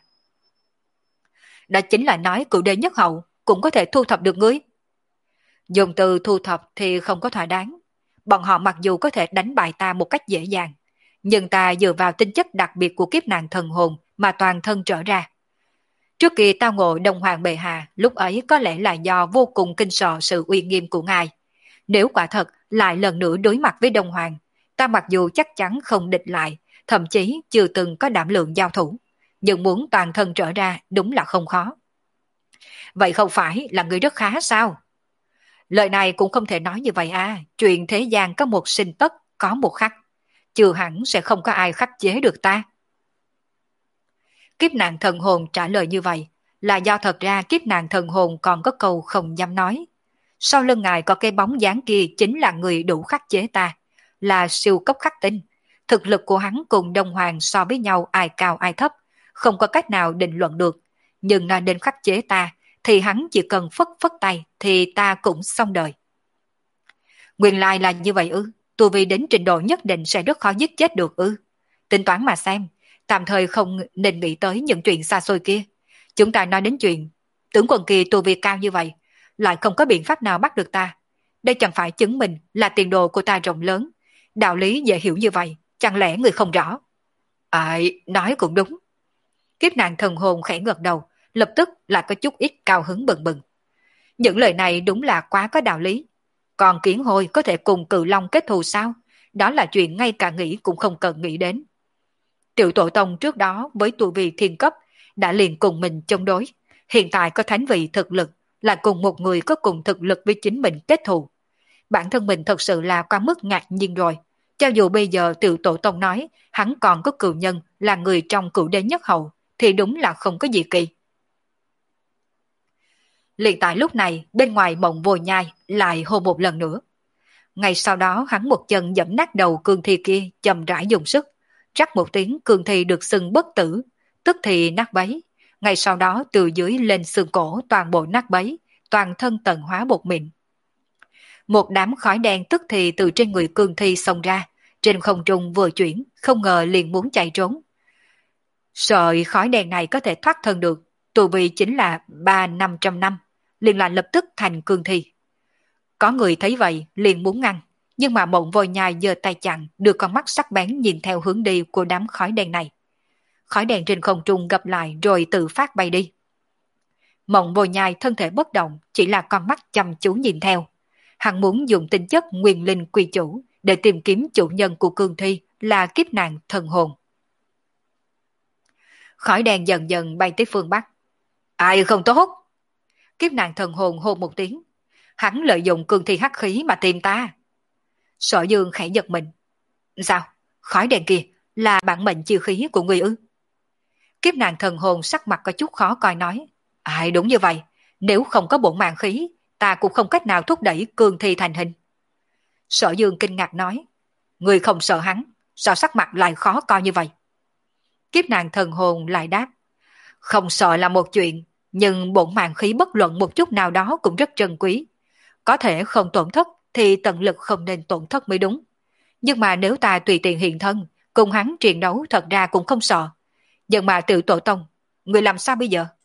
Đó chính là nói cựu đế nhất hậu cũng có thể thu thập được ngươi. Dùng từ thu thập thì không có thỏa đáng. Bọn họ mặc dù có thể đánh bại ta một cách dễ dàng, nhưng ta dựa vào tính chất đặc biệt của kiếp nạn thần hồn mà toàn thân trở ra. Trước khi tao ngộ Đông Hoàng bệ hạ, lúc ấy có lẽ là do vô cùng kinh sợ sự uy nghiêm của ngài. Nếu quả thật lại lần nữa đối mặt với Đông Hoàng, ta mặc dù chắc chắn không địch lại, thậm chí chưa từng có đảm lượng giao thủ, nhưng muốn toàn thân trở ra đúng là không khó. Vậy không phải là người rất khá sao? Lời này cũng không thể nói như vậy à, chuyện thế gian có một sinh tất, có một khắc. Chưa hẳn sẽ không có ai khắc chế được ta. Kiếp nạn thần hồn trả lời như vậy là do thật ra kiếp nạn thần hồn còn có câu không dám nói. Sau lưng ngài có cái bóng dáng kia chính là người đủ khắc chế ta, là siêu cấp khắc tinh. Thực lực của hắn cùng Đông Hoàng so với nhau ai cao ai thấp, không có cách nào định luận được. Nhưng nói đến khắc chế ta, thì hắn chỉ cần phất phất tay thì ta cũng xong đời. Nguyên lai là như vậy ư? Tu vi đến trình độ nhất định sẽ rất khó giết chết được ư? Tính toán mà xem, tạm thời không nên nghĩ tới những chuyện xa xôi kia. Chúng ta nói đến chuyện tướng quân kia tu vi cao như vậy, lại không có biện pháp nào bắt được ta. Đây chẳng phải chứng minh là tiền đồ của ta rộng lớn. Đạo lý dễ hiểu như vậy, chẳng lẽ người không rõ? À, nói cũng đúng. Kiếp nạn thần hồn khẽ gật đầu, lập tức lại có chút ít cao hứng bừng bừng. Những lời này đúng là quá có đạo lý. Còn kiến hồi có thể cùng cự long kết thù sao? Đó là chuyện ngay cả nghĩ cũng không cần nghĩ đến. Tiểu tổ tông trước đó với tu vi thiên cấp đã liền cùng mình chống đối. Hiện tại có thánh vị thực lực, là cùng một người có cùng thực lực với chính mình kết thù. Bản thân mình thật sự là quá mức ngạc nhiên rồi. Cho dù bây giờ Từ Tổ Tông nói hắn còn có cựu nhân là người trong cựu đế nhất hậu, thì đúng là không có gì kỳ. Liền tại lúc này, bên ngoài Mộng Vô Nhai lại hô một lần nữa. Ngay sau đó hắn một chân giẫm nát đầu cương thi kia, chậm rãi dùng sức. Rắc một tiếng, cương thi được xưng bất tử, tức thì nát bấy. Ngay sau đó từ dưới lên xương cổ toàn bộ nát bấy, toàn thân tận hóa bột mịn. Một đám khói đen tức thì từ trên người cương thi xông ra, trên không trung vừa chuyển, không ngờ liền muốn chạy trốn. Sợi khói đen này có thể thoát thân được, tù vi chính là ba năm trăm năm, liền là lập tức thành cương thi. Có người thấy vậy liền muốn ngăn, nhưng mà Mộng Vô Nhai giơ tay chặn, đưa con mắt sắc bén nhìn theo hướng đi của đám khói đen này. Khói đen trên không trung gập lại rồi tự phát bay đi. Mộng Vô Nhai thân thể bất động, chỉ là con mắt chăm chú nhìn theo. Hắn muốn dùng tinh chất nguyên linh quy chủ để tìm kiếm chủ nhân của cương thi là kiếp nạn thần hồn. Khói đen dần dần bay tới phương Bắc. Ai không tốt? Kiếp nạn thần hồn hô một tiếng. Hắn lợi dụng cương thi hắc khí mà tìm ta. Sở Dương khẽ giật mình. Sao? Khói đen kia là bản mệnh chi khí của người ư? Kiếp nạn thần hồn sắc mặt có chút khó coi nói. Ai đúng như vậy. Nếu không có bổn mạng khí, ta cũng không cách nào thúc đẩy cương thi thành hình. Sở Dương kinh ngạc nói. Người không sợ hắn, sao sắc mặt lại khó coi như vậy? Kiếp nạn thần hồn lại đáp. Không sợ là một chuyện, nhưng bổn mạng khí bất luận một chút nào đó cũng rất trân quý. Có thể không tổn thất thì tận lực không nên tổn thất mới đúng. Nhưng mà nếu ta tùy tiện hiện thân, cùng hắn chiến đấu thật ra cũng không sợ. Nhưng mà Tự Tổ Tông, người làm sao bây giờ?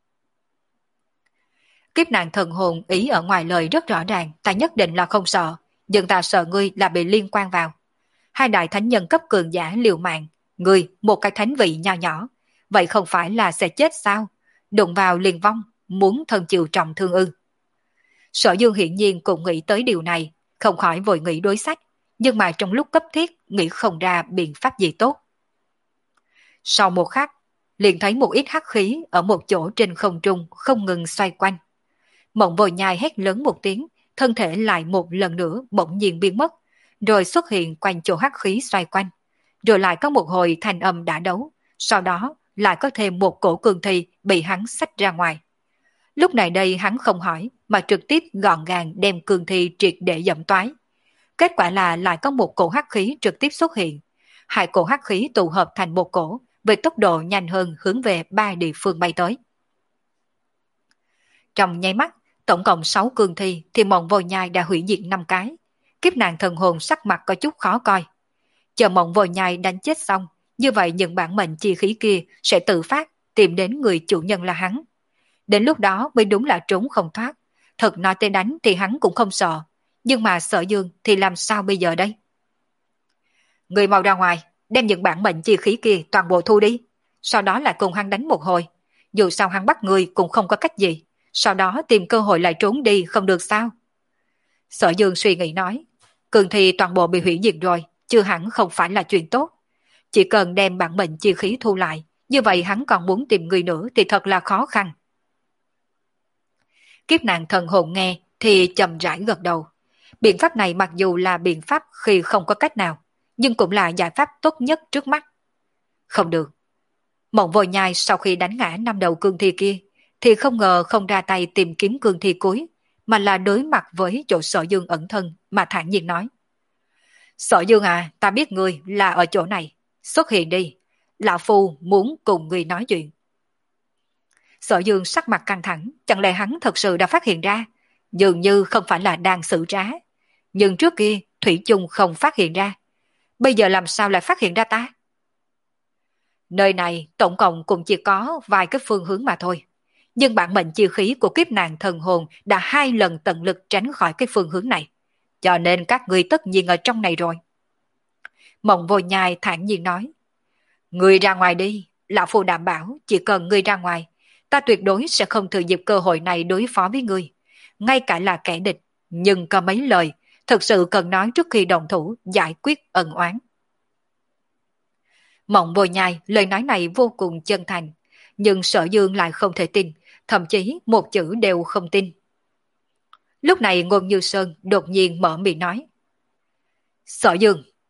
Kiếp nạn thần hồn ý ở ngoài lời rất rõ ràng, ta nhất định là không sợ, nhưng ta sợ ngươi là bị liên quan vào. Hai đại thánh nhân cấp cường giả liều mạng, ngươi một cái thánh vị nho nhỏ, vậy không phải là sẽ chết sao? Đụng vào liền vong, muốn thân chịu trọng thương ư? Sở Dương hiển nhiên cũng nghĩ tới điều này, không khỏi vội nghĩ đối sách, nhưng mà trong lúc cấp thiết nghĩ không ra biện pháp gì tốt. Sau một khắc, liền thấy một ít hắc khí ở một chỗ trên không trung không ngừng xoay quanh. Mộng Vô Nhai hét lớn một tiếng, thân thể lại một lần nữa bỗng nhiên biến mất, rồi xuất hiện quanh chỗ hắc khí xoay quanh. Rồi lại có một hồi thanh âm đã đấu, sau đó lại có thêm một cổ cương thi bị hắn xách ra ngoài. Lúc này đây hắn không hỏi mà trực tiếp gọn gàng đem cương thi triệt để dẫm toái. Kết quả là lại có một cổ hắc khí trực tiếp xuất hiện. Hai cổ hắc khí tụ hợp thành một cổ, với tốc độ nhanh hơn hướng về ba địa phương bay tới. Trong nháy mắt, tổng cộng sáu cương thi thì Mộng Vô Nhai đã hủy diệt năm cái. Kiếp nạn thần hồn sắc mặt có chút khó coi. Chờ Mộng Vô Nhai đánh chết xong, như vậy những bản mệnh chi khí kia sẽ tự phát tìm đến người chủ nhân là hắn. Đến lúc đó mới đúng là trốn không thoát. Thật nói tên đánh thì hắn cũng không sợ, nhưng mà Sở Dương thì làm sao bây giờ đây? Người mau ra ngoài, đem những bản mệnh chi khí kia toàn bộ thu đi, sau đó lại cùng hắn đánh một hồi. Dù sao hắn bắt người cũng không có cách gì, sau đó tìm cơ hội lại trốn đi không được sao? Sở Dương suy nghĩ nói, cường thi toàn bộ bị hủy diệt rồi, chưa hẳn không phải là chuyện tốt. Chỉ cần đem bản mệnh chi khí thu lại, như vậy hắn còn muốn tìm người nữa thì thật là khó khăn. Kiếp nạn thần hồn nghe thì chậm rãi gật đầu. Biện pháp này mặc dù là biện pháp khi không có cách nào, nhưng cũng là giải pháp tốt nhất trước mắt. Không được. Mộng Vô Nhai sau khi đánh ngã năm đầu cương thi kia, thì không ngờ không ra tay tìm kiếm cương thi cuối, mà là đối mặt với chỗ Sở Dương ẩn thân mà thản nhiên nói. Sở Dương à, ta biết ngươi là ở chỗ này, xuất hiện đi, lão phu muốn cùng ngươi nói chuyện. Sở Dương sắc mặt căng thẳng, chẳng lẽ hắn thật sự đã phát hiện ra, dường như không phải là đang xử trá. Nhưng trước kia, Thủy chung không phát hiện ra. Bây giờ làm sao lại phát hiện ra ta? Nơi này tổng cộng cũng chỉ có vài cái phương hướng mà thôi. Nhưng bản mệnh chi khí của kiếp nạn thần hồn đã hai lần tận lực tránh khỏi cái phương hướng này. Cho nên các ngươi tất nhiên ở trong này rồi. Mộng Vô Nhai thản nhiên nói. Ngươi ra ngoài đi, lão phu đảm bảo chỉ cần ngươi ra ngoài, ta tuyệt đối sẽ không thừa dịp cơ hội này đối phó với ngươi. Ngay cả là kẻ địch, nhưng có mấy lời, thực sự cần nói trước khi đồng thủ giải quyết ân oán. Mộng Vô Nhai lời nói này vô cùng chân thành, nhưng Sở Dương lại không thể tin, thậm chí một chữ đều không tin. Lúc này Ngôn Như Sơn đột nhiên mở miệng nói. Sở Dương,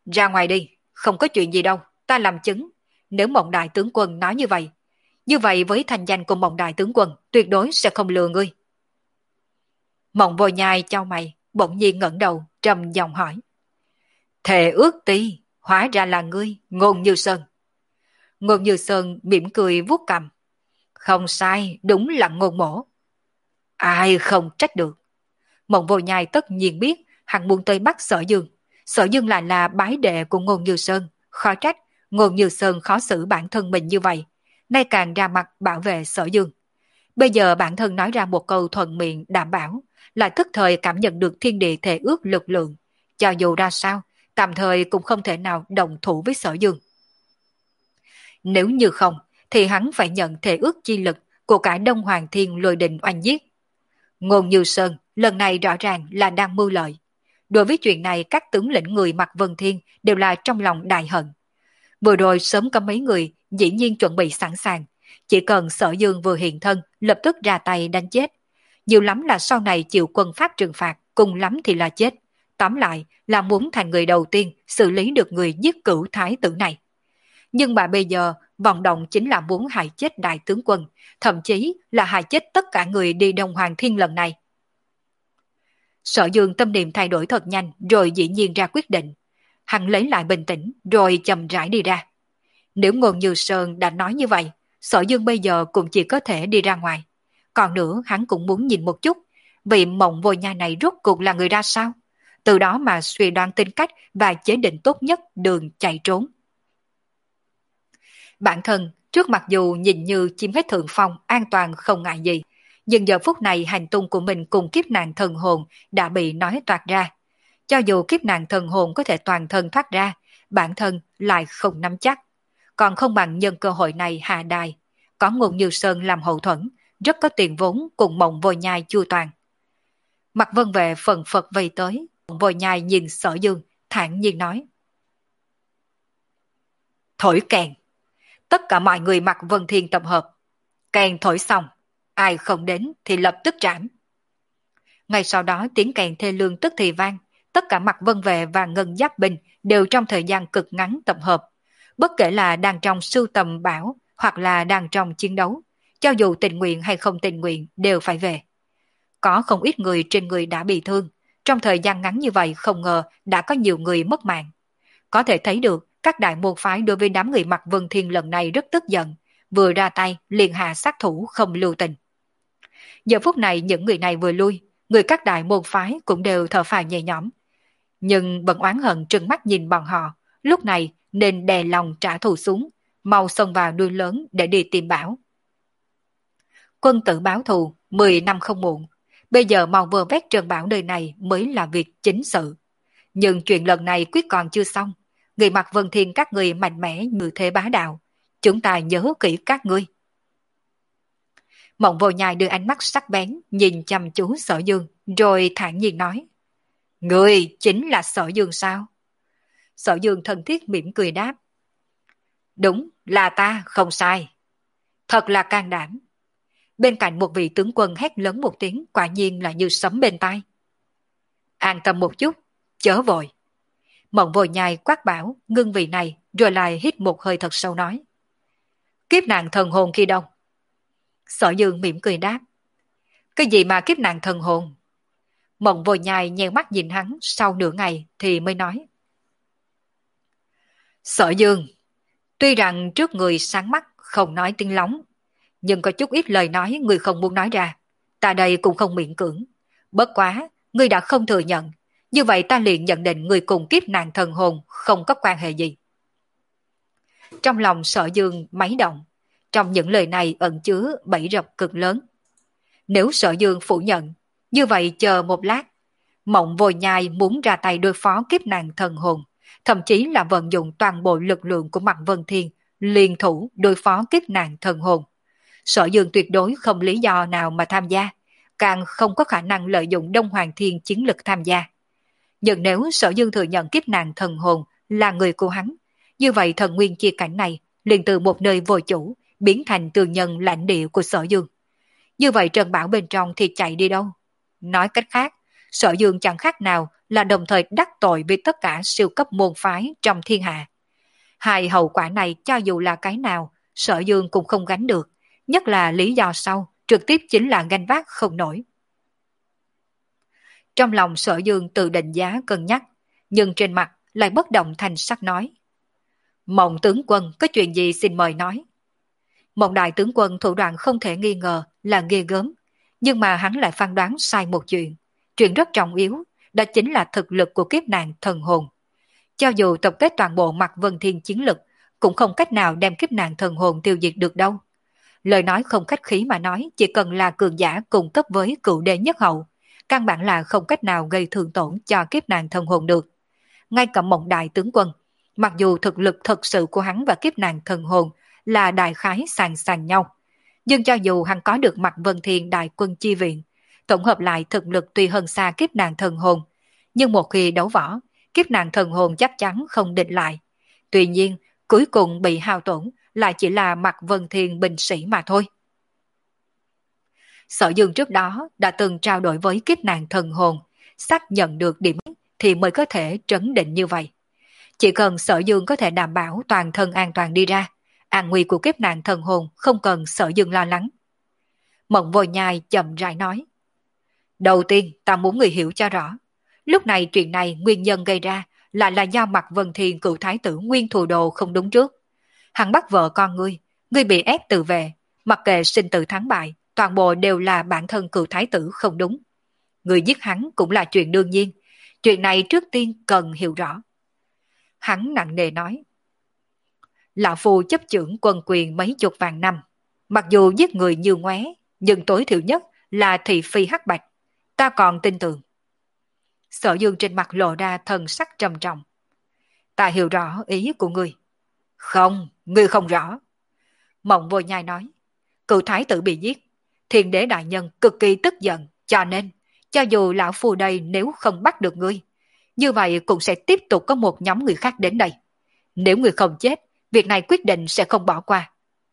Ra ngoài đi, không có chuyện gì đâu, ta làm chứng. Nếu Mộng Đại tướng quân nói như vậy, như vậy với thành danh của Mộng Đại tướng quân, tuyệt đối sẽ không lừa ngươi. Mộng Vô Nhai chau mày, bỗng nhiên ngẩng đầu, trầm giọng hỏi. Thề ước ti, hóa ra là ngươi, Ngôn Như Sơn. Ngôn Như Sơn mỉm cười vuốt cằm. Không sai, đúng là Ngôn mỗ. Ai không trách được. Mộng Vô Nhai tất nhiên biết hắn muốn tới bắt Sở Dương. Sở Dương lại là bái đệ của Ngôn Như Sơn, khó trách Ngôn Như Sơn khó xử bản thân mình như vậy, nay càng ra mặt bảo vệ Sở Dương. Bây giờ bản thân nói ra một câu thuận miệng đảm bảo, lại tức thời cảm nhận được thiên địa thể ước lực lượng, cho dù ra sao, tạm thời cũng không thể nào đồng thủ với Sở Dương. Nếu như không, thì hắn phải nhận thể ước chi lực của cả Đông Hoàng Thiên Lôi Đình oanh giết. Ngôn Như Sơn lần này rõ ràng là đang mưu lợi. Đối với chuyện này các tướng lĩnh người Mạc Vân Thiên đều là trong lòng đại hận. Vừa rồi sớm có mấy người dĩ nhiên chuẩn bị sẵn sàng. Chỉ cần Sở Dương vừa hiện thân lập tức ra tay đánh chết. Nhiều lắm là sau này chịu quân pháp trừng phạt, cùng lắm thì là chết. Tóm lại là muốn thành người đầu tiên xử lý được người giết cửu thái tử này. Nhưng mà bây giờ vọng động chính là muốn hại chết đại tướng quân, thậm chí là hại chết tất cả người đi Đông Hoàng Thiên lần này. Sở Dương tâm niệm thay đổi thật nhanh rồi dĩ nhiên ra quyết định. Hắn lấy lại bình tĩnh rồi chậm rãi đi ra. Nếu Ngôn Như Sơn đã nói như vậy, Sở Dương bây giờ cũng chỉ có thể đi ra ngoài. Còn nữa hắn cũng muốn nhìn một chút, vị Mộng Vô Nhai này rốt cuộc là người ra sao? Từ đó mà suy đoán tính cách và chế định tốt nhất đường chạy trốn. Bản thân trước mặc dù nhìn như chiếm hết thượng phong, an toàn không ngại gì, nhưng giờ phút này hành tung của mình cùng kiếp nạn thần hồn đã bị nói toạc ra. Cho dù kiếp nạn thần hồn có thể toàn thân thoát ra, bản thân lại không nắm chắc. Còn không bằng nhân cơ hội này hạ đài. Có Ngôn Như Sơn làm hậu thuẫn, rất có tiền vốn cùng Mộng Vô Nhai chu toàn. Mặt Vân Vệ phần phật vây tới, Mộng Vô Nhai nhìn Sở Dương, thản nhiên nói. Thổi kèn. Tất cả mọi người mặc Vân Thiên tập hợp. Kèn thổi xong, ai không đến thì lập tức trảm. Ngay sau đó tiếng kèn thê lương tức thì vang, tất cả Mặc Vân Vệ và Ngân Giáp binh đều trong thời gian cực ngắn tập hợp. Bất kể là đang trong sưu tầm bảo hoặc là đang trong chiến đấu, cho dù tình nguyện hay không tình nguyện đều phải về. Có không ít người trên người đã bị thương, trong thời gian ngắn như vậy không ngờ đã có nhiều người mất mạng. Có thể thấy được các đại môn phái đối với đám người Mặc Vân Thiên lần này rất tức giận, vừa ra tay liền hạ sát thủ không lưu tình. Giờ phút này những người này vừa lui, người các đại môn phái cũng đều thở phào nhẹ nhõm. Nhưng vẫn oán hận trừng mắt nhìn bọn họ, lúc này nên đè lòng trả thù xuống, mau xông vào đuôi lớn để đi tìm Bảo. Quân tử báo thù, mười năm không muộn. Bây giờ mau vơ vét Trần Bảo nơi này mới là việc chính sự. Nhưng chuyện lần này quyết còn chưa xong. Người Mặc Vân Thiên các người mạnh mẽ như thế bá đạo. Chúng ta nhớ kỹ các ngươi. Mộng Vô Nhai đưa ánh mắt sắc bén, nhìn chăm chú Sở Dương, rồi thản nhiên nói. Ngươi chính là Sở Dương sao? Sở Dương thân thiết mỉm cười đáp. Đúng, là ta, không sai. Thật là can đảm. Bên cạnh một vị tướng quân hét lớn một tiếng, quả nhiên là như sấm bên tai. An tâm một chút, chớ vội. Mộng Vô Nhai quát bảo, ngưng vị này, rồi lại hít một hơi thật sâu nói. Kiếp nạn thần hồn khi đâu? Sở Dương mỉm cười đáp. Cái gì mà kiếp nạn thần hồn? Mộng Vô Nhai nheo mắt nhìn hắn sau nửa ngày thì mới nói. Sở Dương, tuy rằng trước người sáng mắt không nói tiếng lóng, nhưng có chút ít lời nói người không muốn nói ra. Ta đây cũng không miễn cưỡng. Bất quá, ngươi đã không thừa nhận. Như vậy ta liền nhận định người cùng kiếp nạn thần hồn không có quan hệ gì. Trong lòng Sở Dương máy động. Trong những lời này ẩn chứa bẫy rập cực lớn. Nếu Sở Dương phủ nhận, như vậy chờ một lát, Mộng Vô Nhai muốn ra tay đối phó kiếp nạn thần hồn, thậm chí là vận dụng toàn bộ lực lượng của Mạc Vân Thiên, liên thủ đối phó kiếp nạn thần hồn. Sở Dương tuyệt đối không lý do nào mà tham gia, càng không có khả năng lợi dụng Đông Hoàng Thiên chiến lực tham gia. Nhưng nếu Sở Dương thừa nhận kiếp nạn thần hồn là người của hắn, như vậy thần nguyên chia cảnh này liền từ một nơi vô chủ biến thành tư nhân lãnh địa của Sở Dương. Như vậy Trần Bảo bên trong thì chạy đi đâu? Nói cách khác, Sở Dương chẳng khác nào là đồng thời đắc tội với tất cả siêu cấp môn phái trong thiên hạ. Hai hậu quả này cho dù là cái nào, Sở Dương cũng không gánh được, nhất là lý do sau, trực tiếp chính là gánh vác không nổi. Trong lòng Sở Dương tự định giá cân nhắc, nhưng trên mặt lại bất động thanh sắc nói. Mộng tướng quân có chuyện gì xin mời nói. Mộng đại tướng quân thủ đoạn không thể nghi ngờ là ghê gớm, nhưng mà hắn lại phán đoán sai một chuyện. Chuyện rất trọng yếu, đó chính là thực lực của kiếp nạn thần hồn. Cho dù tập kết toàn bộ Mạc Vân Thiên chiến lực, cũng không cách nào đem kiếp nạn thần hồn tiêu diệt được đâu. Lời nói không khách khí mà nói, chỉ cần là cường giả cùng cấp với cựu đế nhất hậu, căn bản là không cách nào gây thương tổn cho kiếp nạn thần hồn được. Ngay cả Mộng đại tướng quân, mặc dù thực lực thật sự của hắn và kiếp nạn thần hồn là đại khái sàn sàn nhau, nhưng cho dù hắn có được Mạc Vân Thiên đại quân chi viện, tổng hợp lại thực lực tuy hơn xa kiếp nạn thần hồn, nhưng một khi đấu võ, kiếp nạn thần hồn chắc chắn không địch lại. Tuy nhiên, cuối cùng bị hao tổn lại chỉ là Mạc Vân Thiên binh sĩ mà thôi. Sở Dương trước đó đã từng trao đổi với kiếp nạn thần hồn, xác nhận được điểm thì mới có thể trấn định như vậy. Chỉ cần Sở Dương có thể đảm bảo toàn thân an toàn đi ra, an nguy của kiếp nạn thần hồn không cần Sở Dương lo lắng. Mộng Vô Nhai chậm rãi nói. Đầu tiên ta muốn người hiểu cho rõ. Lúc này chuyện này nguyên nhân gây ra lại là do Mạc Vân Thiên cựu thái tử Nguyên Thù Đồ không đúng trước. Hắn bắt vợ con ngươi, ngươi bị ép tự vệ, mặc kệ sinh tử thắng bại, toàn bộ đều là bản thân cựu thái tử không đúng. Người giết hắn cũng là chuyện đương nhiên, chuyện này trước tiên cần hiểu rõ. Hắn nặng nề nói. Lão Phu chấp chưởng quân quyền mấy chục vạn năm, mặc dù giết người như ngoé, nhưng tối thiểu nhất là thị phi hắc bạch, ta còn tin tưởng. Sở Dương trên mặt lộ ra thần sắc trầm trọng. Ta hiểu rõ ý của ngươi. Không, ngươi không rõ. Mộng Vô Nhai nói. Cựu thái tử bị giết, Thiên Đế đại nhân cực kỳ tức giận, cho nên, cho dù lão phu đây nếu không bắt được ngươi, như vậy cũng sẽ tiếp tục có một nhóm người khác đến đây. Nếu ngươi không chết, việc này quyết định sẽ không bỏ qua.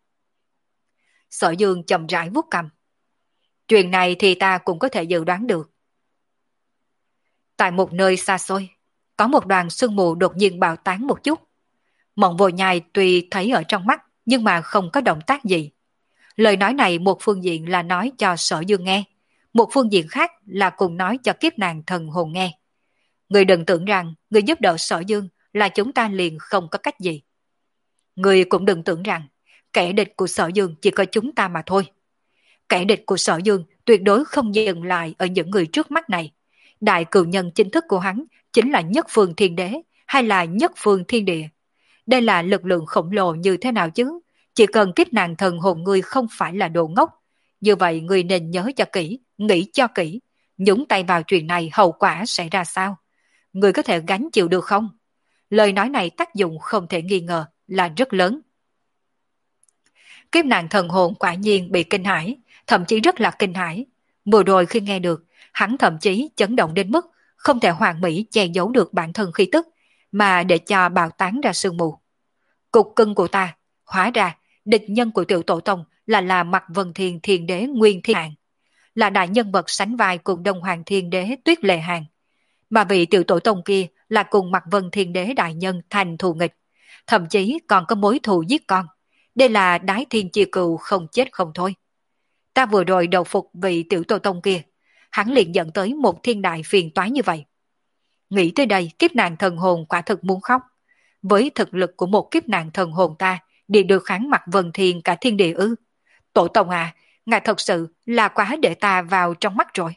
Sở Dương chậm rãi vuốt cằm. Chuyện này thì ta cũng có thể dự đoán được. Tại một nơi xa xôi, có một đoàn sương mù đột nhiên bạo tán một chút. Mộng Vô Nhai tuy thấy ở trong mắt, nhưng mà không có động tác gì. Lời nói này một phương diện là nói cho Sở Dương nghe, một phương diện khác là cùng nói cho kiếp nạn thần hồn nghe. Người đừng tưởng rằng người giúp đỡ Sở Dương là chúng ta liền không có cách gì. Người cũng đừng tưởng rằng kẻ địch của Sở Dương chỉ có chúng ta mà thôi. Kẻ địch của Sở Dương tuyệt đối không dừng lại ở những người trước mắt này. Đại cừu nhân chính thức của hắn chính là Nhất Phương Thiên Đế hay là Nhất Phương Thiên Địa. Đây là lực lượng khổng lồ như thế nào chứ? Chỉ cần kiếp nạn thần hồn ngươi không phải là đồ ngốc. Như vậy ngươi nên nhớ cho kỹ, nghĩ cho kỹ. Nhúng tay vào chuyện này hậu quả sẽ ra sao? Ngươi có thể gánh chịu được không? Lời nói này tác dụng không thể nghi ngờ là rất lớn. Kiếp nạn thần hồn quả nhiên bị kinh hãi, thậm chí rất là kinh hãi. Vừa rồi khi nghe được, hắn thậm chí chấn động đến mức không thể hoàn mỹ che giấu được bản thân khí tức, mà để cho bạo tán ra sương mù. Cục cưng của ta, hóa ra địch nhân của tiểu tổ tông là là Mạc Vân Thiên Thiên Đế Nguyên Thiên Hạng, là đại nhân vật sánh vai cùng Đông Hoàng Thiên Đế Tuyết Lệ Hàn, mà vị tiểu tổ tông kia là cùng Mạc Vân Thiên Đế đại nhân thành thù nghịch, thậm chí còn có mối thù giết con. Đây là đái thiên chia cừu không chết không thôi. Ta vừa rồi đầu phục vị tiểu tổ tông kia, hắn liền dẫn tới một thiên đại phiền toái như vậy. Nghĩ tới đây, kiếp nạn thần hồn quả thực muốn khóc. Với thực lực của một kiếp nạn thần hồn ta, đi được kháng Mạc Vân Thiên cả thiên địa ư? Tổ tông à, ngài thật sự là quá để ta vào trong mắt rồi.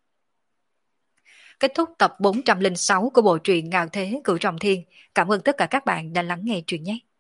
Kết thúc tập bốn trăm lẻ sáu của bộ truyện Ngạo Thế Cửu Trọng Thiên. Cảm ơn tất cả các bạn đã lắng nghe truyện nhé.